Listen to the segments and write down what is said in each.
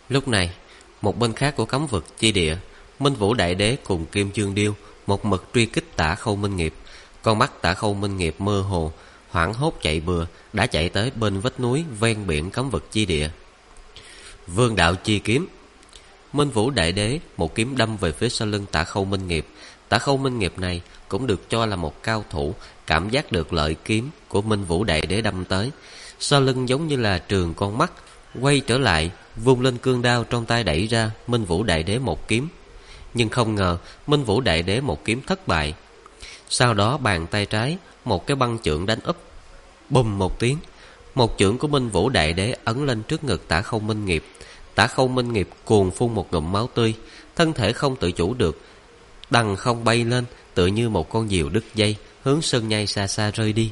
Lúc này, một bên khác của cấm vực chi địa, Minh Vũ Đại Đế cùng Kim Dương Điêu một mực truy kích Tả Khâu Minh Nghiệp. Con mắt Tả Khâu Minh Nghiệp mơ hồ, hoảng hốt chạy bừa, đã chạy tới bên vách núi ven biển cấm vực chi địa. Vương đạo chi kiếm. Minh Vũ Đại Đế một kiếm đâm về phía sau lưng Tả Khâu Minh Nghiệp. Tả Khâu Minh Nghiệp này cũng được cho là một cao thủ, cảm giác được lợi kiếm của Minh Vũ Đại Đế đâm tới, sau lưng giống như là trường con mắt, quay trở lại, vung lên cương đao trong tay đẩy ra Minh Vũ Đại Đế một kiếm. Nhưng không ngờ Minh Vũ Đại Đế một kiếm thất bại. Sau đó bàn tay trái một cái băng chưởng đánh úp. Bùm một tiếng, một chưởng của Minh Vũ Đại Đế ấn lên trước ngực Tả Khâu Minh Nghiệp. Tả Khâu Minh Nghiệp cuồng phun một ngụm máu tươi, thân thể không tự chủ được, đằng không bay lên, tựa như một con diều đứt dây, hướng sân nhai xa xa rơi đi.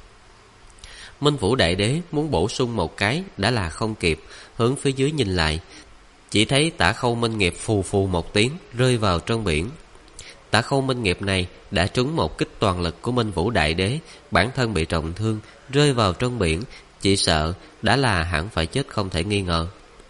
Minh Vũ Đại Đế muốn bổ sung một cái đã là không kịp, hướng phía dưới nhìn lại, chỉ thấy Tả Khâu Minh Nghiệp phù phù một tiếng rơi vào trong biển. Tả Khâu Minh Nghiệp này đã trúng một kích toàn lực của Minh Vũ Đại Đế, bản thân bị trọng thương, rơi vào trong biển, chỉ sợ đã là hẳn phải chết không thể nghi ngờ.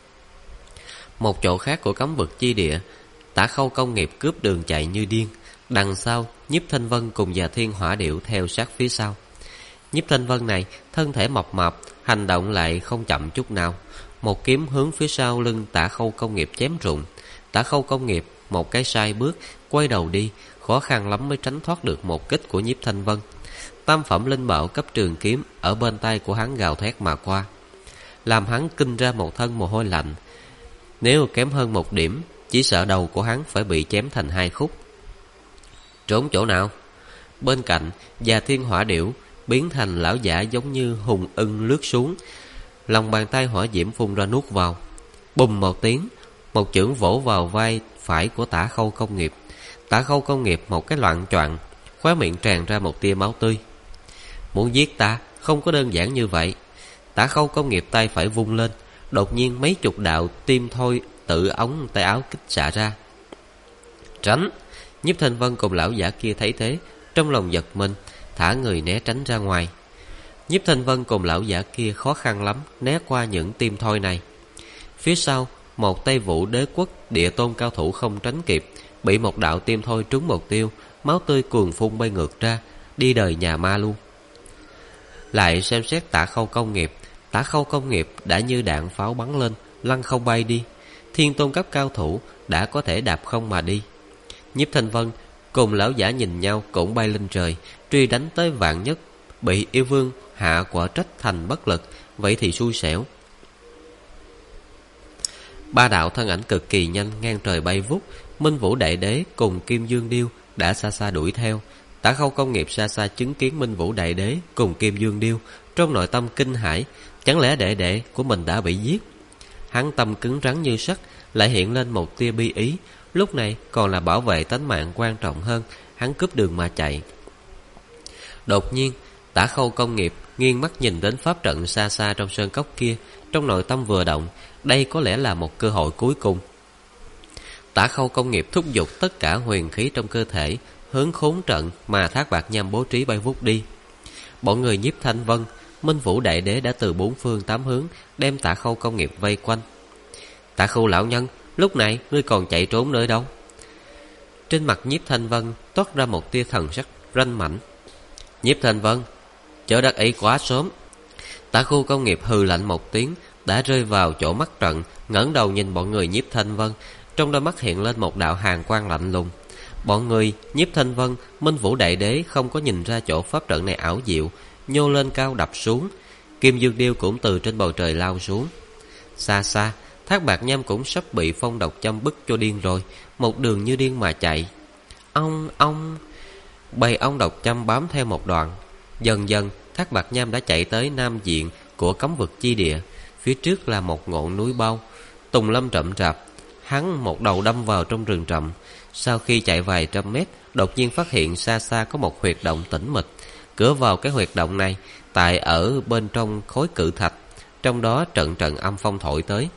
Một chỗ khác của cấm vực chi địa, Tả Khâu Công Nghiệp cướp đường chạy như điên, đằng sau Nhiếp Thanh Vân cùng Già Thiên Hỏa Điểu theo sát phía sau. Nhiếp Thanh Vân này thân thể mập mạp, hành động lại không chậm chút nào, một kiếm hướng phía sau lưng Tả Khâu Công Nghiệp chém rụng. Tả Khâu Công Nghiệp một cái sai bước, quay đầu đi, khó khăn lắm mới tránh thoát được một kích của Nhiếp Thanh Vân. Tam phẩm linh bảo cấp trường kiếm ở bên tay của hắn gào thét mà qua, làm hắn kinh ra một thân mồ hôi lạnh. Nếu kém hơn một điểm, chỉ sợ đầu của hắn phải bị chém thành hai khúc. Trốn chỗ nào? Bên cạnh, Già Thiên Hỏa Điểu biến thành lão giả giống như hùng ưng lướt xuống, lòng bàn tay hỏa diễm phun ra nuốt vào. Bùm một tiếng, một chưởng vỗ vào vai phải của Tả Khâu Công Nghiệp. Tả Khâu Công Nghiệp một cái loạng choạng, khóe miệng tràn ra một tia máu tươi. Muốn giết ta không có đơn giản như vậy. Tả Khâu Công Nghiệp tay phải vung lên, đột nhiên mấy chục đạo tim thôi tự ống tay áo kích xạ ra. Tránh! Nhiếp Thanh Vân cùng lão giả kia thấy thế, trong lòng giật mình, thả người né tránh ra ngoài. Nhiếp Thanh Vân cùng lão giả kia khó khăn lắm né qua những tim thôi này. Phía sau, một Tây Vũ Đế Quốc địa tôn cao thủ không tránh kịp, bị một đạo tim thôi trúng một tiêu, máu tươi cuồn phun bay ngược ra, đi đời nhà ma luôn. Lại xem xét Tả Khâu Công Nghiệp. Tả Khâu Công Nghiệp đã như đạn pháo bắn lên, lăn không bay đi. Thiên tôn cấp cao thủ đã có thể đạp không mà đi. Nhiếp Thanh Vân cùng lão giả nhìn nhau cũng bay lên trời, truy đánh tới vạn nhất, bị yêu vương hạ quả trách thành bất lực, vậy thì xui xẻo. Ba đạo thân ảnh cực kỳ nhanh ngang trời bay vút. Minh Vũ Đại Đế cùng Kim Dương Điêu đã xa xa đuổi theo. Tả Khâu Công Nghiệp xa xa chứng kiến Minh Vũ Đại Đế cùng Kim Dương Điêu, trong nội tâm kinh hãi, chẳng lẽ đệ đệ của mình đã bị giết? Hắn tâm cứng rắn như sắt, lại hiện lên một tia bi ý. Lúc này còn là bảo vệ tánh mạng quan trọng hơn, hắn cướp đường mà chạy. Đột nhiên, Tả Khâu Công Nghiệp nghiêng mắt nhìn đến pháp trận xa xa trong sơn cốc kia, trong nội tâm vừa động, đây có lẽ là một cơ hội cuối cùng. Tả Khâu Công Nghiệp thúc giục tất cả huyền khí trong cơ thể, hướng khốn trận mà Thác Bạt Nham bố trí bay vút đi. Bọn người Nhiếp Thanh Vân, Minh Vũ Đại Đế đã từ bốn phương tám hướng đem Tả Khâu Công Nghiệp vây quanh. Tả Khâu lão nhân, lúc này ngươi còn chạy trốn nơi đâu? Trên mặt Nhiếp Thanh Vân toát ra một tia thần sắc ranh mãnh. Nhiếp Thanh Vân, chớ đắc ý quá sớm. Tả Khâu Công Nghiệp hừ lạnh một tiếng, đã rơi vào chỗ mắt trận, ngẩng đầu nhìn bọn người Nhiếp Thanh Vân, trong đôi mắt hiện lên một đạo hàn quang lạnh lùng. Bọn người Nhiếp Thanh Vân, Minh Vũ Đại Đế không có nhìn ra chỗ pháp trận này ảo diệu, nhô lên cao đập xuống. Kim Dương Điêu cũng từ trên bầu trời lao xuống. Xa xa, Thác Bạt Nham cũng sắp bị phong độc châm bức cho điên rồi, một đường như điên mà chạy. Ong! Bầy ong độc châm bám theo một đoạn. Dần dần, Thác Bạt Nham đã chạy tới nam diện của cấm vực chi địa. Phía trước là một ngọn núi bao, tùng lâm rậm rạp. Hắn một đầu đâm vào trong rừng rậm. Sau khi chạy vài trăm mét, đột nhiên phát hiện xa xa có một huyệt động tĩnh mịch. Cửa vào cái huyệt động này tại ở bên trong khối cự thạch, trong đó trận trận âm phong thổi tới.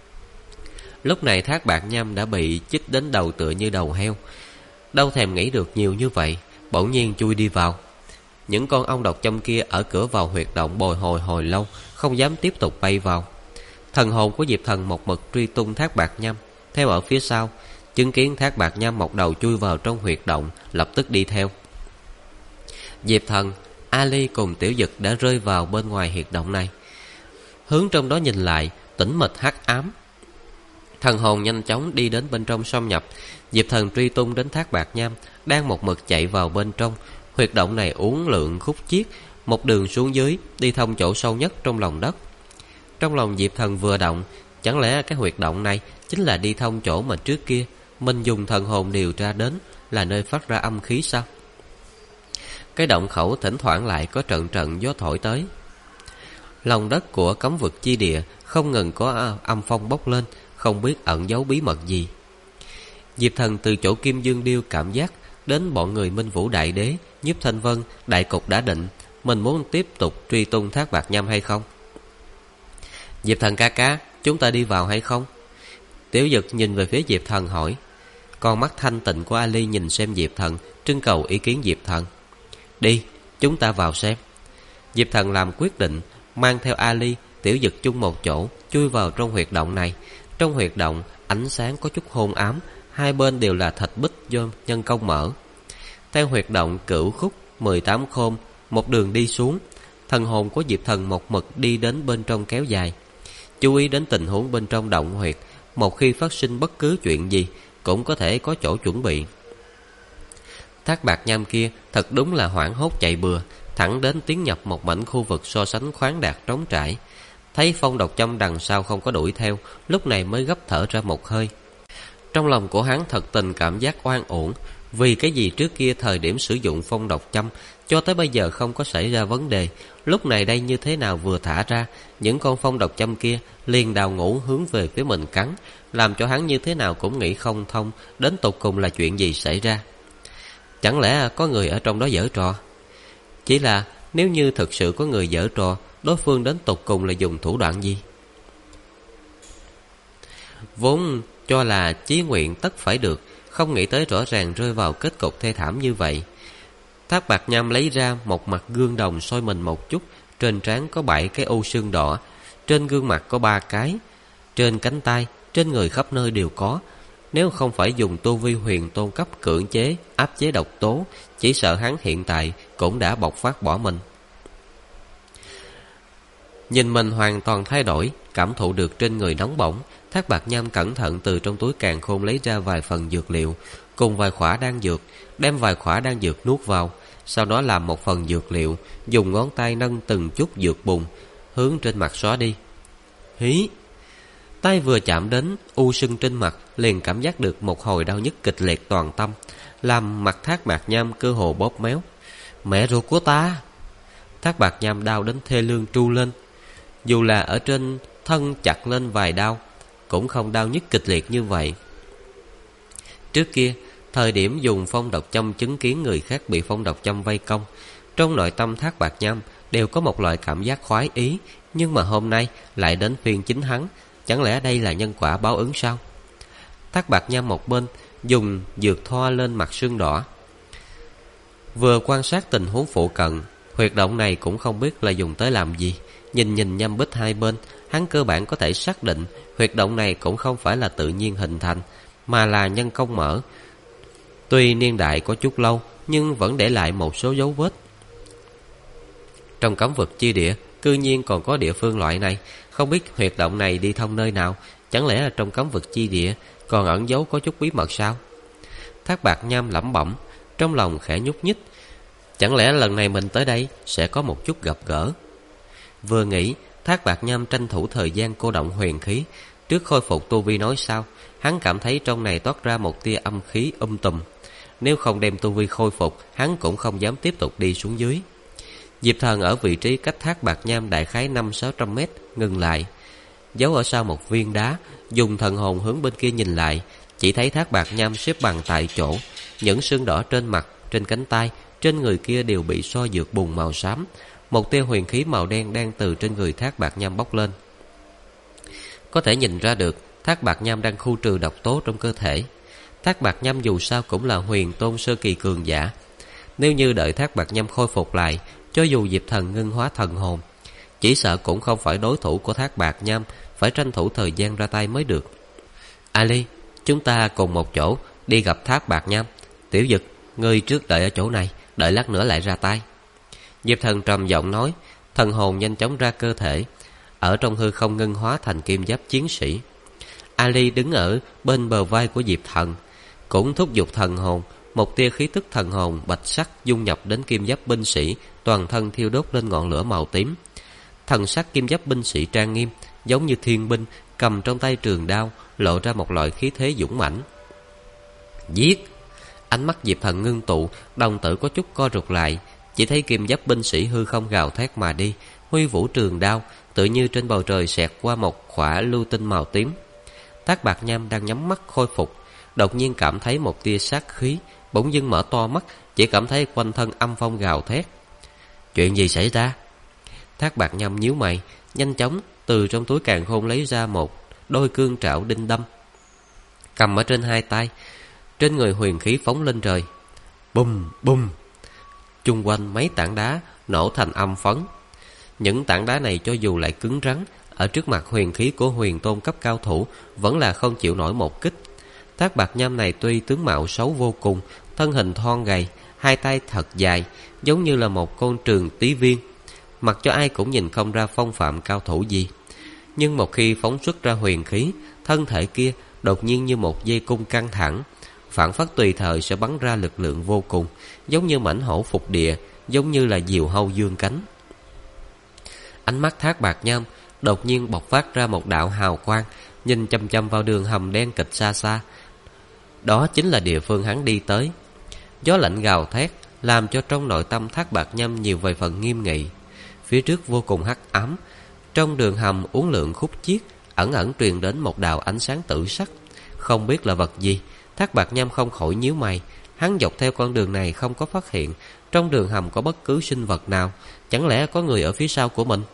Lúc này Thác Bạt Nham đã bị chích đến đầu tựa như đầu heo, đâu thèm nghĩ được nhiều như vậy, bỗng nhiên chui đi vào. Những con ong độc châm kia ở cửa vào huyệt động bồi hồi hồi lâu, không dám tiếp tục bay vào. Thần hồn của Diệp Thần một mực truy tung Thác Bạt Nham, theo ở phía sau, chứng kiến Thác Bạt Nham một đầu chui vào trong huyệt động, lập tức đi theo. Diệp Thần, Ali cùng Tiểu Dực đã rơi vào bên ngoài huyệt động này. Hướng trong đó nhìn lại, tĩnh mịch hắc ám. Thần hồn nhanh chóng đi đến bên trong xâm nhập. Diệp Thần truy tung đến Thác Bạt Nham, đang một mực chạy vào bên trong. Huyệt động này uốn lượn khúc chiết, một đường xuống dưới, đi thông chỗ sâu nhất trong lòng đất. Trong lòng Diệp Thần vừa động, chẳng lẽ cái huyệt động này chính là đi thông chỗ mà trước kia mình dùng thần hồn điều tra đến, là nơi phát ra âm khí sao? Cái động khẩu thỉnh thoảng lại có trận trận gió thổi tới. Lòng đất của cấm vực chi địa không ngừng có âm phong bốc lên, không biết ẩn giấu bí mật gì. Diệp Thần từ chỗ Kim Dương Điêu cảm giác đến bọn người Minh Vũ Đại Đế, Nhiếp Thanh Vân, đại cục đã định, mình muốn tiếp tục truy tung Thác Bạt Nham hay không? Diệp Thần ca ca, chúng ta đi vào hay không? Tiểu Dực nhìn về phía Diệp Thần hỏi. Con mắt thanh tịnh của Ali nhìn xem Diệp Thần, trưng cầu ý kiến Diệp Thần. Đi, chúng ta vào xem. Diệp Thần làm quyết định, mang theo Ali, Tiểu Dực chung một chỗ, chui vào trong huyệt động này. Trong huyệt động, ánh sáng có chút hôn ám, hai bên đều là thạch bích do nhân công mở. Theo huyệt động Cửu Khúc 18 khôn, một đường đi xuống, thần hồn của Diệp Thần một mực đi đến bên trong kéo dài. Chú ý đến tình huống bên trong động huyệt, một khi phát sinh bất cứ chuyện gì, cũng có thể có chỗ chuẩn bị. Thác Bạt Nham kia thật đúng là hoảng hốt chạy bừa, thẳng đến tiến nhập một mảnh khu vực so sánh khoáng đạt trống trải. Thấy phong độc châm đằng sau không có đuổi theo, lúc này mới gấp thở ra một hơi. Trong lòng của hắn thật tình cảm giác oan uổng, vì cái gì trước kia thời điểm sử dụng phong độc châm cho tới bây giờ không có xảy ra vấn đề, lúc này đây như thế nào vừa thả ra, những con phong độc châm kia liền đào ngũ hướng về phía mình cắn, làm cho hắn như thế nào cũng nghĩ không thông đến tột cùng là chuyện gì xảy ra. Chẳng lẽ có người ở trong đó giở trò? Chỉ là nếu như thực sự có người giở trò, đối phương đến tột cùng là dùng thủ đoạn gì? Vốn cho là chí nguyện tất phải được, không nghĩ tới rõ ràng rơi vào kết cục thê thảm như vậy. Thác Bạt Nham lấy ra một mặt gương đồng soi mình một chút, trên trán có 7 cái ô sưng đỏ, trên gương mặt có 3 cái, trên cánh tay, trên người khắp nơi đều có. Nếu không phải dùng tu vi huyền tôn cấp cưỡng chế, áp chế độc tố, chỉ sợ hắn hiện tại cũng đã bộc phát bỏ mình. Nhìn mình hoàn toàn thay đổi, cảm thụ được trên người nóng bỏng, Thác Bạt Nham cẩn thận từ trong túi càn khôn lấy ra vài phần dược liệu, cùng vài khỏa đan dược, đem vài khỏa đan dược nuốt vào, sau đó làm một phần dược liệu, dùng ngón tay nâng từng chút dược bùn, hướng trên mặt xóa đi. Hí! Tay vừa chạm đến, u sưng trên mặt, liền cảm giác được một hồi đau nhức kịch liệt toàn tâm, làm mặt Thác Bạt Nham cơ hồ bóp méo. Mẹ ruột của ta! Thác Bạt Nham đau đến thê lương tru lên. Dù là ở trên thân chặt lên vài đau, cũng không đau nhức kịch liệt như vậy. Trước kia, thời điểm dùng phong độc châm chứng kiến người khác bị phong độc châm vây công, trong nội tâm Thác Bạt Nham đều có một loại cảm giác khoái ý, nhưng mà hôm nay lại đến phiên chính hắn, chẳng lẽ đây là nhân quả báo ứng sao? Thác Bạt Nham một bên dùng dược thoa lên mặt sưng đỏ, vừa quan sát tình huống phụ cận. Huyệt động này cũng không biết là dùng tới làm gì. Nhìn nhâm bích hai bên, hắn cơ bản có thể xác định huyệt động này cũng không phải là tự nhiên hình thành, mà là nhân công mở. Tuy niên đại có chút lâu, nhưng vẫn để lại một số dấu vết. Trong cấm vực chi địa, cư nhiên còn có địa phương loại này, không biết huyệt động này đi thông nơi nào. Chẳng lẽ là trong cấm vực chi địa còn ẩn giấu có chút bí mật sao? Thác Bạt Nham lẩm bẩm, trong lòng khẽ nhúc nhích. Chẳng lẽ lần này mình tới đây sẽ có một chút gặp gỡ? Vừa nghĩ, Thác Bạt Nham tranh thủ thời gian cô động huyền khí, trước khôi phục tu vi nói sao. Hắn cảm thấy trong này toát ra một tia âm khí tùm. Nếu không đem tu vi khôi phục, hắn cũng không dám tiếp tục đi xuống dưới. Diệp Thần ở vị trí cách Thác Bạt Nham đại khái 500-600 mét, ngừng lại, giấu ở sau một viên đá, dùng thần hồn hướng bên kia nhìn lại, chỉ thấy Thác Bạt Nham xếp bằng tại chỗ, những sưng đỏ trên mặt, trên cánh tay, trên người kia đều bị soi dược bùn màu xám. Một tia huyền khí màu đen đang từ trên người Thác Bạt Nham bốc lên. Có thể nhìn ra được Thác Bạt Nham đang khu trừ độc tố trong cơ thể. Thác Bạt Nham dù sao cũng là huyền tôn sơ kỳ cường giả. Nếu như đợi Thác Bạt Nham khôi phục lại, cho dù Diệp Thần ngưng hóa thần hồn, chỉ sợ cũng không phải đối thủ của Thác Bạt Nham. phải tranh thủ thời gian ra tay mới được. Ali, chúng ta cùng một chỗ đi gặp Thác Bạt Nham. Tiểu Dực, ngươi trước đợi ở chỗ này, đợi lát nữa lại ra tay. Diệp Thần trầm giọng nói. Thần hồn nhanh chóng ra cơ thể, ở trong hư không ngưng hóa thành kim giáp chiến sĩ. Ali đứng ở bên bờ vai của Diệp Thần, cũng thúc giục thần hồn. Một tia khí tức thần hồn bạch sắc dung nhập đến kim giáp binh sĩ, toàn thân thiêu đốt lên ngọn lửa màu tím. Thần sắc kim giáp binh sĩ trang nghiêm, giống như thiên binh, cầm trong tay trường đao, lộ ra một loại khí thế dũng mãnh. Giết! Ánh mắt Diệp Thần ngưng tụ, đồng tử có chút co rụt lại. Chỉ thấy kim giáp binh sĩ hư không gào thét mà đi, huy vũ trường đao, tự như trên bầu trời xẹt qua một khỏa lưu tinh màu tím. Thác Bạt Nham đang nhắm mắt khôi phục, đột nhiên cảm thấy một tia sát khí, bỗng dưng mở to mắt, chỉ cảm thấy quanh thân âm phong gào thét. Chuyện gì xảy ra? Thác Bạt Nham nhíu mày, nhanh chóng từ trong túi càn khôn lấy ra một đôi cương trảo đinh đâm, cầm ở trên hai tay. Trên người huyền khí phóng lên trời, bùm bùm. Chung quanh mấy tảng đá nổ thành âm phấn. Những tảng đá này cho dù lại cứng rắn, ở trước mặt huyền khí của huyền tôn cấp cao thủ vẫn là không chịu nổi một kích. Thác Bạt Nham này tuy tướng mạo xấu vô cùng, thân hình thon gầy, hai tay thật dài, giống như là một con trường tí viên, mặc cho ai cũng nhìn không ra phong phạm cao thủ gì. Nhưng một khi phóng xuất ra huyền khí, thân thể kia đột nhiên như một dây cung căng thẳng, phảng phất tùy thời sẽ bắn ra lực lượng vô cùng, giống như mãnh hổ phục địa, giống như là diều hâu dương cánh. Ánh mắt Thác Bạt Nham đột nhiên bộc phát ra một đạo hào quang, nhìn chăm chăm vào đường hầm đen kịch xa xa. Đó chính là địa phương hắn đi tới. Gió lạnh gào thét, làm cho trong nội tâm Thác Bạt Nham nhiều vài phần nghiêm nghị. Phía trước vô cùng hắc ám, trong đường hầm uốn lượn khúc chiết, ẩn ẩn truyền đến một đạo ánh sáng tử sắc, không biết là vật gì. Thác Bạt Nham không khỏi nhíu mày. Hắn dọc theo con đường này không có phát hiện trong đường hầm có bất cứ sinh vật nào. Chẳng lẽ có người ở phía sau của mình?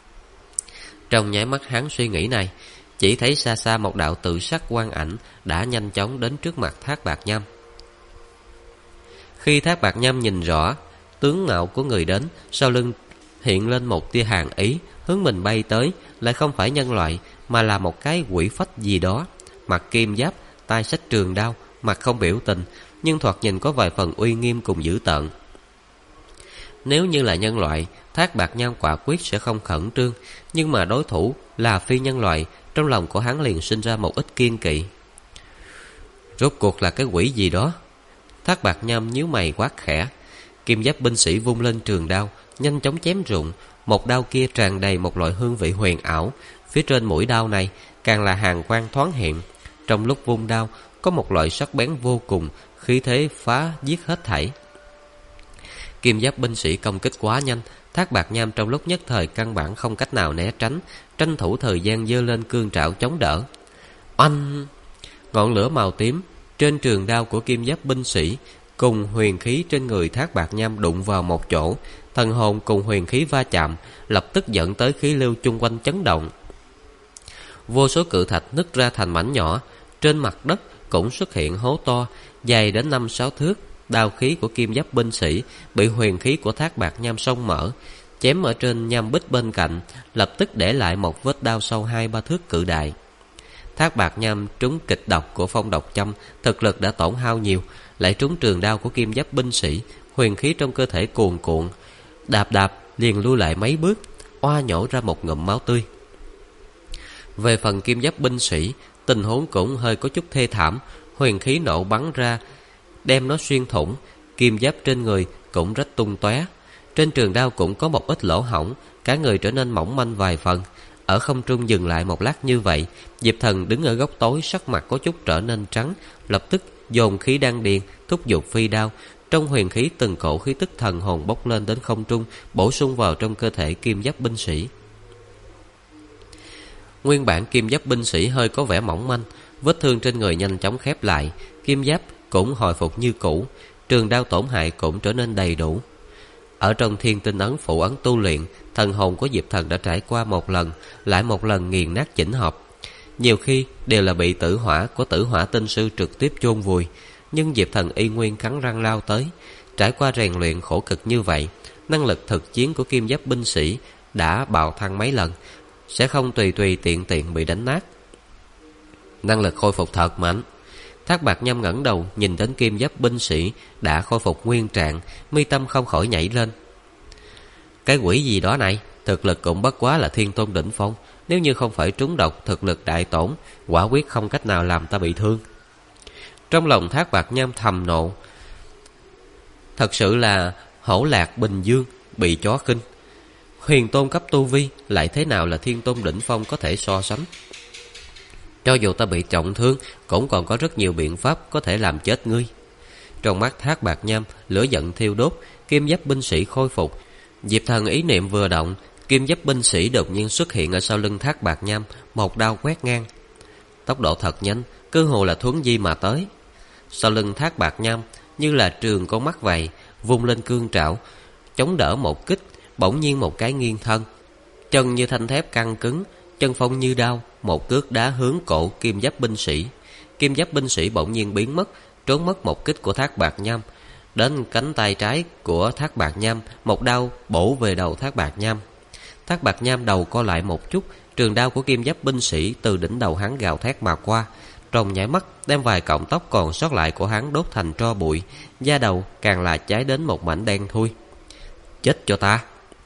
Trong nháy mắt hắn suy nghĩ này, chỉ thấy xa xa một đạo tự sắc quang ảnh đã nhanh chóng đến trước mặt Thác Bạt Nham. Khi Thác Bạt Nham nhìn rõ tướng mạo của người đến, sau lưng hiện lên một tia hàn ý, hướng mình bay tới, lại không phải nhân loại, mà là một cái quỷ phách gì đó, mặc kim giáp, tay xách trường đao, mặt không biểu tình, nhưng thoạt nhìn có vài phần uy nghiêm cùng dữ tợn. Nếu như là nhân loại, Thác Bạt Nham quả quyết sẽ không khẩn trương, nhưng mà đối thủ là phi nhân loại, trong lòng của hắn liền sinh ra một ít kiên kỵ. Rốt cuộc là cái quỷ gì đó? Thác Bạt Nham nhíu mày quát khẽ. Kim giáp binh sĩ vung lên trường đao, nhanh chóng chém rụng. Một đao kia tràn đầy một loại hương vị huyền ảo, phía trên mũi đao này càng là hàn quang thoáng hiện. Trong lúc vung đao có một loại sắc bén vô cùng, khí thế phá giết hết thảy. Kim giáp binh sĩ công kích quá nhanh, Thác Bạt Nham trong lúc nhất thời căn bản không cách nào né tránh, tranh thủ thời gian giơ lên cương trảo chống đỡ. Oanh! Ngọn lửa màu tím trên trường đao của kim giáp binh sĩ cùng huyền khí trên người Thác Bạt Nham đụng vào một chỗ, thần hồn cùng huyền khí va chạm, lập tức dẫn tới khí lưu chung quanh chấn động. Vô số cự thạch nứt ra thành mảnh nhỏ, trên mặt đất cũng xuất hiện hố to, dài đến 5-6 thước. Đao khí của kim giáp binh sĩ bị huyền khí của Thác Bạt Nham xông mở, chém ở trên nham bích bên cạnh, lập tức để lại một vết đao sâu 2-3 thước cự đại. Thác Bạt Nham trúng kịch độc của phong độc châm, thực lực đã tổn hao nhiều, lại trúng trường đao của kim giáp binh sĩ, huyền khí trong cơ thể cuồn cuộn, đạp liền lui lại mấy bước, oa nhổ ra một ngụm máu tươi. Về phần kim giáp binh sĩ, tình huống cũng hơi có chút thê thảm, huyền khí nổ bắn ra, đem nó xuyên thủng, kim giáp trên người cũng rách tung tóe. Trên trường đao cũng có một ít lỗ hổng, cả người trở nên mỏng manh vài phần. Ở không trung dừng lại một lát như vậy, Diệp Thần đứng ở góc tối, sắc mặt có chút trở nên trắng, lập tức dồn khí đan điền, thúc giục phi đao. Trong huyền khí từng cổ khí tức thần hồn bốc lên đến không trung, bổ sung vào trong cơ thể kim giáp binh sĩ. Nguyên bản kim giáp binh sĩ hơi có vẻ mỏng manh, vết thương trên người nhanh chóng khép lại, kim giáp cũng hồi phục như cũ, trường đao tổn hại cũng trở nên đầy đủ. Ở trong thiên tinh ấn phụ ấn tu luyện, thần hồn của Diệp Thần đã trải qua một lần lại một lần nghiền nát chỉnh hợp, nhiều khi đều là bị tử hỏa của tử hỏa tinh sư trực tiếp chôn vùi, nhưng Diệp Thần y nguyên cắn răng lao tới. Trải qua rèn luyện khổ cực như vậy, năng lực thực chiến của kim giáp binh sĩ đã bạo thăng mấy lần. sẽ không tùy tùy tiện tiện bị đánh nát. Năng lực khôi phục thật mạnh. Thác Bạt Nham ngẩng đầu nhìn đến kim giáp binh sĩ đã khôi phục nguyên trạng, mi tâm không khỏi nhảy lên. Cái quỷ gì đó này, thực lực cũng bất quá là thiên tôn đỉnh phong, nếu như không phải trúng độc, thực lực đại tổn, quả quyết không cách nào làm ta bị thương. Trong lòng Thác Bạt Nham thầm nộ, thật sự là hổ lạc Bình Dương bị chó khinh. Huyền tôn cấp tu vi lại thế nào là thiên tôn đỉnh phong có thể so sánh. Cho dù ta bị trọng thương, cũng còn có rất nhiều biện pháp có thể làm chết ngươi. Trong mắt Thác Bạt Nham lửa giận thiêu đốt, kim giáp binh sĩ khôi phục. Diệp Thần ý niệm vừa động, kim giáp binh sĩ đột nhiên xuất hiện ở sau lưng Thác Bạt Nham, một đao quét ngang. Tốc độ thật nhanh, cơ hồ là thuấn di mà tới. Sau lưng Thác Bạt Nham như là trường con mắt vậy, vung lên cương trảo, chống đỡ một kích. Bỗng nhiên một cái nghiêng thân, chân như thanh thép căng cứng, chân phong như đao, một cước đá hướng cổ kim giáp binh sĩ. Kim giáp binh sĩ bỗng nhiên biến mất, trốn mất một kích của Thác Bạt Nham. Đến cánh tay trái của Thác Bạt Nham, một đao bổ về đầu Thác Bạt Nham. Thác Bạt Nham đầu co lại một chút, trường đao của kim giáp binh sĩ từ đỉnh đầu hắn gào thét mà qua, trong nháy mắt đem vài cọng tóc còn sót lại của hắn đốt thành tro bụi, da đầu càng là cháy đến một mảnh đen thui. Chết cho ta!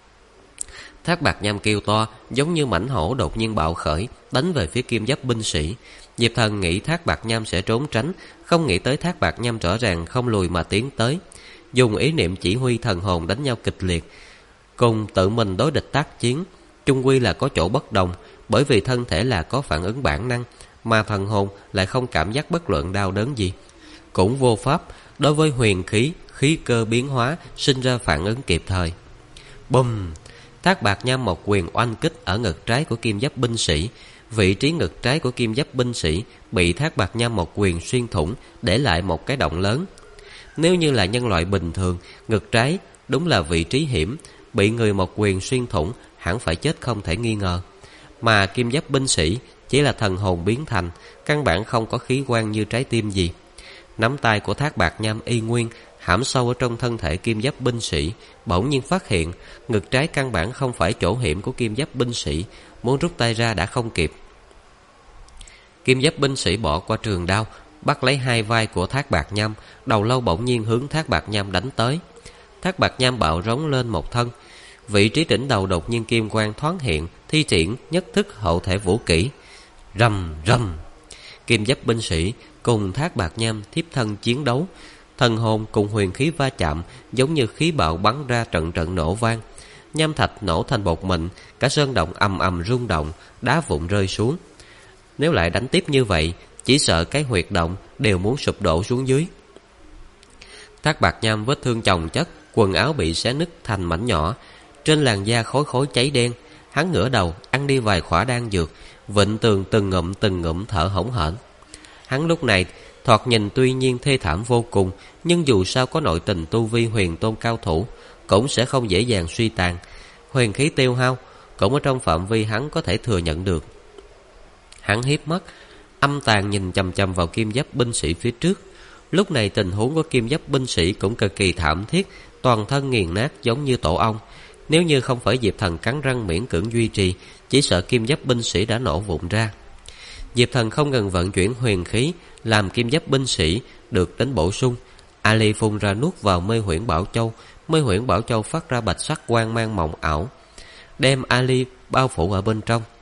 Thác Bạt Nham kêu to, giống như mãnh hổ đột nhiên bạo khởi, đánh về phía kim giáp binh sĩ. Diệp Thần nghĩ Thác Bạt Nham sẽ trốn tránh, không nghĩ tới Thác Bạt Nham rõ ràng không lùi mà tiến tới, dùng ý niệm chỉ huy thần hồn đánh nhau kịch liệt. Cùng tự mình đối địch tác chiến, chung quy là có chỗ bất đồng, bởi vì thân thể là có phản ứng bản năng, mà thần hồn lại không cảm giác bất luận đau đớn gì, cũng vô pháp đối với huyền khí, khí cơ biến hóa sinh ra phản ứng kịp thời. Bùm! Thác Bạt Nham một quyền oanh kích ở ngực trái của kim giáp binh sĩ. Vị trí ngực trái của kim giáp binh sĩ bị Thác Bạt Nham một quyền xuyên thủng, để lại một cái động lớn. Nếu như là nhân loại bình thường, ngực trái đúng là vị trí hiểm, bị người một quyền xuyên thủng hẳn phải chết không thể nghi ngờ. Mà kim giáp binh sĩ chỉ là thần hồn biến thành, căn bản không có khí quan như trái tim gì. Nắm tay của Thác Bạt Nham y nguyên hãm sâu ở trong thân thể kim giáp binh sĩ, bỗng nhiên phát hiện ngực trái căn bản không phải chỗ hiểm của kim giáp binh sĩ, muốn rút tay ra đã không kịp. Kim giáp binh sĩ bỏ qua trường đao, bắt lấy hai vai của Thác Bạt Nham, đầu lâu bỗng nhiên hướng Thác Bạt Nham đánh tới. Thác Bạt Nham bạo rống lên một thân, vị trí đỉnh đầu đột nhiên kim quang thoáng hiện, thi triển nhất thức hậu thể vũ kỹ. Rầm rầm, kim giáp binh sĩ cùng Thác Bạt Nham thiếp thân chiến đấu, thần hồn cùng huyền khí va chạm, giống như khí bạo bắn ra trận trận nổ vang. Nham thạch nổ thành bột mịn, cả sơn động ầm ầm rung động, đá vụn rơi xuống. Nếu lại đánh tiếp như vậy, chỉ sợ cái huyệt động đều muốn sụp đổ xuống dưới. Thác Bạt Nham vết thương chồng chất, quần áo bị xé nứt thành mảnh nhỏ, trên làn da khối khối cháy đen. Hắn ngửa đầu ăn đi vài khỏa đan dược, vịn tường từng ngụm thở hổn hển. Hắn lúc này thoạt nhìn tuy nhiên thê thảm vô cùng, nhưng dù sao có nội tình tu vi huyền tôn cao thủ, cũng sẽ không dễ dàng suy tàn. Huyền khí tiêu hao cũng ở trong phạm vi hắn có thể thừa nhận được. Hắn hiếp mắt, âm tàn nhìn chằm chằm vào kim giáp binh sĩ phía trước. Lúc này tình huống của kim giáp binh sĩ cũng cực kỳ thảm thiết, toàn thân nghiền nát giống như tổ ong. Nếu như không phải Diệp Thần cắn răng miễn cưỡng duy trì, chỉ sợ kim giáp binh sĩ đã nổ vụn ra. Diệp Thần không ngừng vận chuyển huyền khí, làm kim giáp binh sĩ được đến bổ sung. Ali phun ra nuốt vào mê huyễn bảo châu, mê huyễn bảo châu phát ra bạch sắc quang mang mộng ảo, đem Ali bao phủ ở bên trong.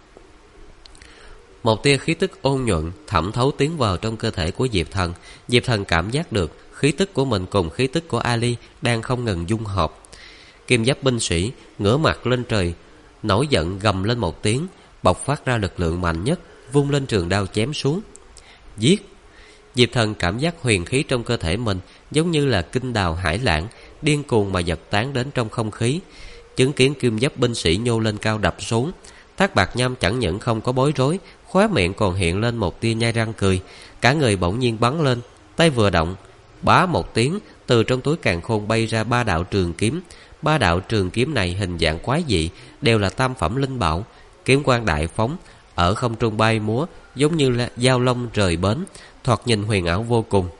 Một tia khí tức ôn nhuận thẩm thấu tiến vào trong cơ thể của Diệp Thần. Diệp Thần cảm giác được khí tức của mình cùng khí tức của Ali đang không ngừng dung hợp. Kim giáp binh sĩ ngửa mặt lên trời, nổi giận gầm lên một tiếng, bộc phát ra lực lượng mạnh nhất, vung lên trường đao chém xuống. Giết! Diệp Thần cảm giác huyền khí trong cơ thể mình giống như là kinh đào hải lãng, điên cuồng mà giật tán đến trong không khí. Chứng kiến kim giáp binh sĩ nhô lên cao đập xuống, Thác Bạt Nham chẳng những không có bối rối, khóe miệng còn hiện lên một tia nhai răng cười, cả người bỗng nhiên bắn lên, tay vừa động, bá một tiếng, từ trong túi càn khôn bay ra 3 đạo trường kiếm. 3 đạo trường kiếm này hình dạng quái dị, đều là tam phẩm linh bảo, kiếm quang đại phóng, ở không trung bay múa, giống như là dao long rời bến, thoạt nhìn huyền ảo vô cùng.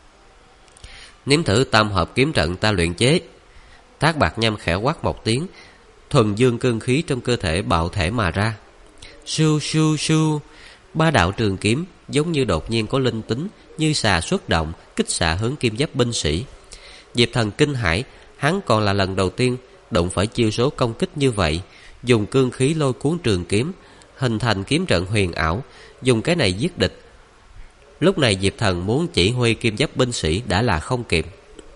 Nếm thử tam hợp kiếm trận ta luyện chế. Thác Bạt Nham khẽ quát một tiếng, thuần dương cương khí trong cơ thể bạo thể mà ra. Sưu sưu sưu. Ba đạo trường kiếm giống như đột nhiên có linh tính, như xà xuất động, kích xạ hướng kim giáp binh sĩ. Diệp Thần kinh hãi, hắn còn là lần đầu tiên đụng phải chiêu số công kích như vậy, dùng cương khí lôi cuốn trường kiếm, hình thành kiếm trận huyền ảo, dùng cái này giết địch. Lúc này Diệp Thần muốn chỉ huy kim giáp binh sĩ đã là không kịp.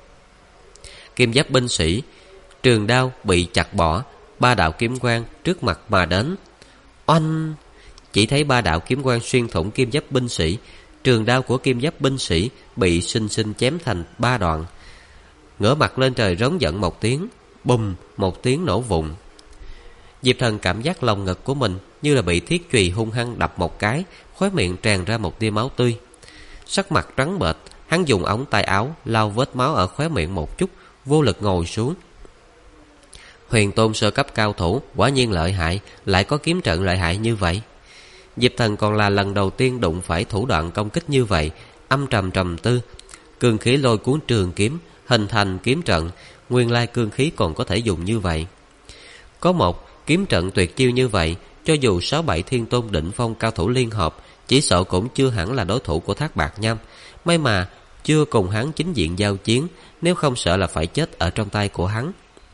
Kim giáp binh sĩ trường đao bị chặt bỏ, ba đạo kiếm quang trước mặt mà đến. Oanh! Chỉ thấy ba đạo kiếm quang xuyên thủng kim giáp binh sĩ, trường đao của kim giáp binh sĩ bị xinh xinh chém thành ba đoạn. Ngửa mặt lên trời rống giận một tiếng, bùm, một tiếng nổ vụn. Diệp Thần cảm giác lồng ngực của mình như là bị thiết chùy hung hăng đập một cái, khóe miệng tràn ra một tia máu tươi. Sắc mặt trắng bệch, hắn dùng ống tay áo lau vết máu ở khóe miệng một chút, vô lực ngồi xuống. Huyền Tôn sơ cấp cao thủ quả nhiên lợi hại, lại có kiếm trận lợi hại như vậy. Diệp Thần còn là lần đầu tiên đụng phải thủ đoạn công kích như vậy, âm trầm trầm tư. Cương khí lôi cuốn trường kiếm, hình thành kiếm trận, nguyên lai cương khí còn có thể dùng như vậy. Có một kiếm trận tuyệt chiêu như vậy, cho dù 6-7 thiên tôn đỉnh phong cao thủ liên hợp, chỉ sợ cũng chưa hẳn là đối thủ của Thác Bạt Nham. May mà chưa cùng hắn chính diện giao chiến, nếu không sợ là phải chết ở trong tay của hắn.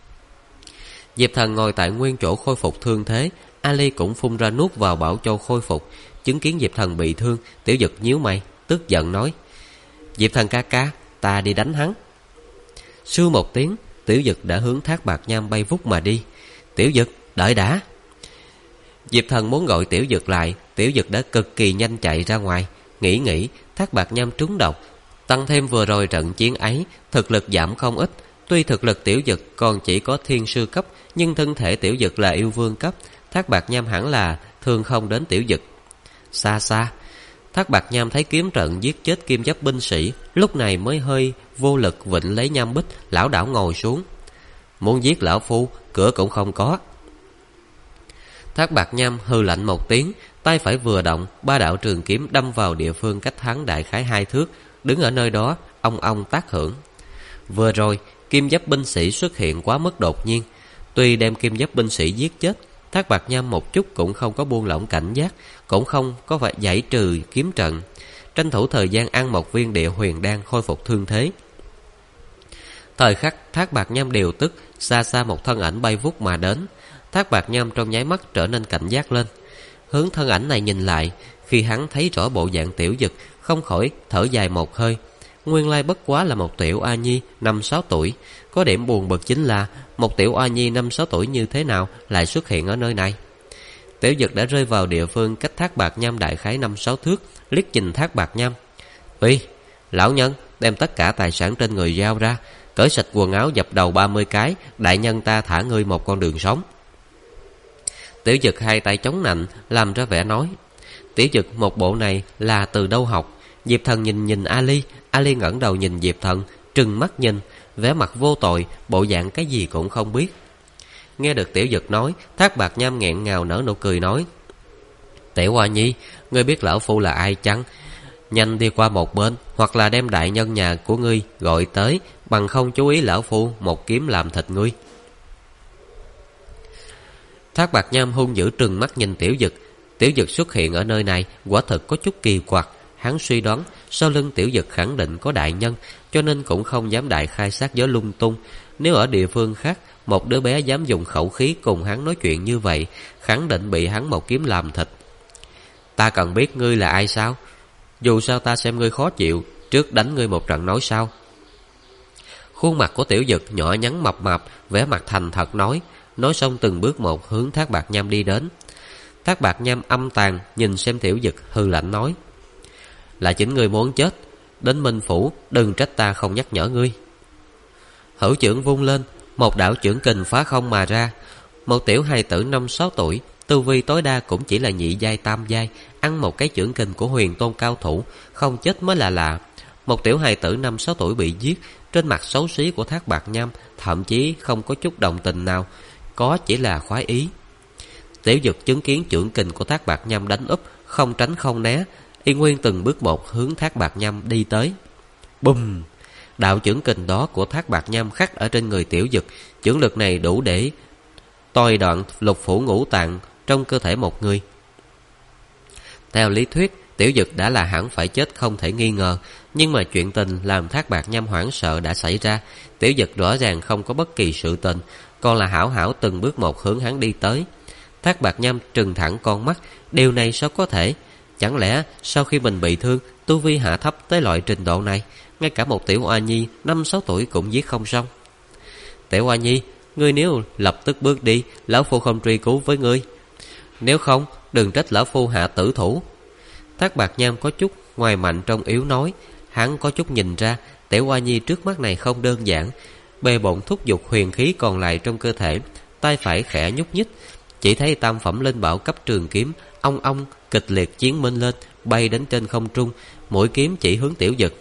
Diệp Thần ngồi tại nguyên chỗ khôi phục thương thế, Ali cũng phun ra nuốt vào bảo châu khôi phục. Chứng kiến Diệp Thần bị thương, Tiểu Dực nhíu mày, tức giận nói: Diệp Thần ca ca, ta đi đánh hắn. Sưu một tiếng, Tiểu Dực đã hướng Thác Bạt Nham bay vút mà đi. Tiểu Dực, đợi đã. Diệp Thần muốn gọi Tiểu Dực lại, Tiểu Dực đã cực kỳ nhanh chạy ra ngoài. Nghĩ Thác Bạt Nham trúng độc, tăng thêm vừa rồi trận chiến ấy, thực lực giảm không ít. Tuy thực lực Tiểu Dực còn chỉ có thiên sư cấp, nhưng thân thể Tiểu Dực là yêu vương cấp, Thác Bạt Nham hẳn là thương không đến Tiểu Dực. Xa xa, Thác Bạt Nham thấy kiếm trận giết chết kim giáp binh sĩ, lúc này mới hơi vô lực vịnh lấy nham bích, lảo đảo ngồi xuống. Muốn giết lão phu, cửa cũng không có. Thác Bạt Nham hừ lạnh một tiếng, tay phải vừa động, ba đạo trường kiếm đâm vào địa phương cách hắn đại khái 2 thước, đứng ở nơi đó, ong ong tác hưởng. Vừa rồi, kim giáp binh sĩ xuất hiện quá mức đột nhiên, tuy đem kim giáp binh sĩ giết chết, Thác Bạt Nham một chút cũng không có buông lỏng cảnh giác, cũng không có phải giải trừ kiếm trận, tranh thủ thời gian ăn một viên địa huyền đan khôi phục thương thế. Thời khắc Thác Bạt Nham điều tức, xa xa một thân ảnh bay vút mà đến. Thác Bạt Nham trong nháy mắt trở nên cảnh giác lên, hướng thân ảnh này nhìn lại. Khi hắn thấy rõ bộ dạng Tiểu Dực, không khỏi thở dài một hơi. Nguyên lai bất quá là một tiểu oa nhi 5-6 tuổi. Có điểm buồn bực chính là một tiểu oa nhi 5-6 tuổi như thế nào lại xuất hiện ở nơi này. Tiểu Dực đã rơi vào địa phương cách Thác Bạt Nham đại khái 5-6 thước, liếc nhìn Thác Bạt Nham. Uy, lão nhân, đem tất cả tài sản trên người giao ra, cởi sạch quần áo dập đầu 30 cái, đại nhân ta thả ngươi một con đường sống. Tiểu Dực hai tay chống nạnh, làm ra vẻ nói. Tiểu Dực một bộ này là từ đâu học? Diệp Thần nhìn Ali, Ali ngẩng đầu nhìn Diệp Thần, trừng mắt nhìn, vẻ mặt vô tội, bộ dạng cái gì cũng không biết. Nghe được Tiểu Dực nói, Thác Bạt Nham nghẹn ngào nở nụ cười nói: Tiểu Hoa Nhi, ngươi biết lão phu là ai chăng? Nhanh đi qua một bên, hoặc là đem đại nhân nhà của ngươi gọi tới, bằng không chú ý lão phu một kiếm làm thịt ngươi. Thác Bạt Nham hung dữ trừng mắt nhìn Tiểu Dực. Tiểu Dực xuất hiện ở nơi này quả thực có chút kỳ quặc. Hắn suy đoán sau lưng Tiểu Dực khẳng định có đại nhân, cho nên cũng không dám đại khai sát giới lung tung. Nếu ở địa phương khác, một đứa bé dám dùng khẩu khí cùng hắn nói chuyện như vậy, khẳng định bị hắn một kiếm làm thịt. Ta cần biết ngươi là ai sao? Dù sao ta xem ngươi khó chịu, trước đánh ngươi một trận nói sao. Khuôn mặt của Tiểu Dực nhỏ nhắn mập mạp, vẻ mặt thành thật nói xong từng bước một hướng Thác Bạt Nham đi đến. Thác Bạt Nham âm tàn nhìn xem Tiểu Dực, hừ lạnh nói: Là chính ngươi muốn chết, đến Minh Phủ đừng trách ta không nhắc nhở ngươi. Hữu trưởng vung lên, một đạo chưởng kình phá không mà ra. Một tiểu hài tử 5-6 tuổi, tu vi tối đa cũng chỉ là nhị giai tam giai, ăn một cái chưởng kình của huyền tôn cao thủ, không chết mới là lạ. Một tiểu hài tử 5-6 tuổi bị giết, trên mặt xấu xí của Thác Bạt Nham thậm chí không có chút đồng tình nào, có chỉ là khoái ý. Tiểu Dực chứng kiến chưởng kình của Thác Bạt Nham đánh úp, không tránh không né, y nguyên từng bước một hướng Thác Bạt Nham đi tới. Bùm! Đạo chưởng kình đó của Thác Bạt Nham khắc ở trên người Tiểu Dực, chưởng lực này đủ để toi đoạn lục phủ ngũ tạng trong cơ thể một người. Theo lý thuyết, Tiểu Dực đã là hẳn phải chết không thể nghi ngờ, nhưng mà chuyện tình làm Thác Bạt Nham hoảng sợ đã xảy ra. Tiểu Dực rõ ràng không có bất kỳ sự tình, còn là hảo hảo từng bước một hướng hắn đi tới. Thác Bạt Nham trừng thẳng con mắt, điều này sao có thể? Chẳng lẽ sau khi mình bị thương, tu vi hạ thấp tới loại trình độ này, ngay cả một tiểu oa nhi 5-6 tuổi cũng giết không xong? Tiểu oa nhi, ngươi nếu lập tức bước đi, lão phu không truy cứu với ngươi. Nếu không, đừng trách lão phu hạ tử thủ. Thác Bạt Nham có chút ngoài mạnh trong yếu nói. Hắn có chút nhìn ra tiểu oa nhi trước mắt này không đơn giản. Bề bộn thúc giục huyền khí còn lại trong cơ thể, tay phải khẽ nhúc nhích, chỉ thấy tam phẩm linh bảo cấp trường kiếm ong ong kịch liệt chiến minh lên, bay đến trên không trung, mũi kiếm chỉ hướng Tiểu Dực.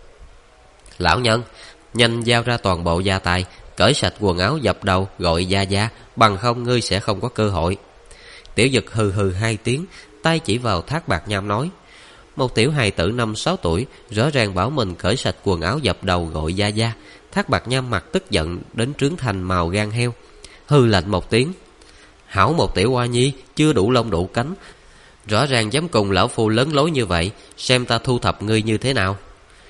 Lão nhân, nhanh giao ra toàn bộ gia tài, cởi sạch quần áo dập đầu gọi gia gia, bằng không ngươi sẽ không có cơ hội. Tiểu Dực hừ hừ 2 tiếng, tay chỉ vào Thác Bạt Nham nói. Một tiểu hài tử 5-6 tuổi rõ ràng bảo mình cởi sạch quần áo dập đầu gọi gia gia. Thác Bạt Nham mặt tức giận đến trướng thành màu gan heo, hừ lạnh một tiếng. Hảo một tiểu oa nhi chưa đủ lông đủ cánh, rõ ràng dám cùng lão phu lớn lối như vậy, xem ta thu thập ngươi như thế nào.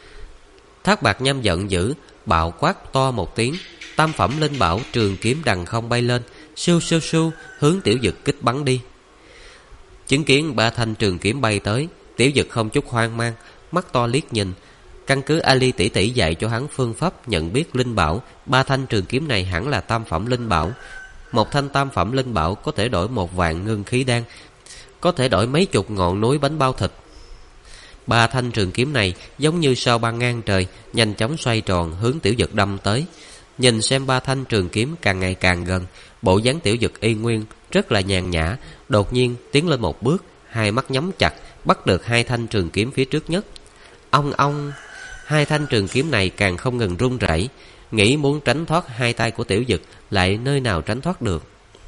Thác Bạt Nham giận dữ, bạo quát to một tiếng, tam phẩm linh bảo trường kiếm đằng không bay lên, siêu siêu siêu hướng Tiểu Dực kích bắn đi. Chứng kiến 3 thanh trường kiếm bay tới, Tiểu Dực không chút hoang mang, mắt to liếc nhìn. Căn cứ Ali tỷ tỷ dạy cho hắn phương pháp nhận biết linh bảo, 3 thanh trường kiếm này hẳn là tam phẩm linh bảo. Một thanh tam phẩm linh bảo có thể đổi 1 vạn ngưng khí đan, có thể đổi mấy chục ngọn núi bánh bao thịt. 3 thanh trường kiếm này giống như sao băng ngang trời, nhanh chóng xoay tròn hướng Tiểu Dực đâm tới. Nhìn xem 3 thanh trường kiếm càng ngày càng gần, bộ dáng Tiểu Dực y nguyên rất là nhàn nhã, đột nhiên tiến lên một bước, hai mắt nhắm chặt, bắt được 2 thanh trường kiếm phía trước nhất. Ong ong, 2 thanh trường kiếm này càng không ngừng run rẩy, nghĩ muốn tránh thoát 2 tay của Tiểu Dực, lại nơi nào tránh thoát được.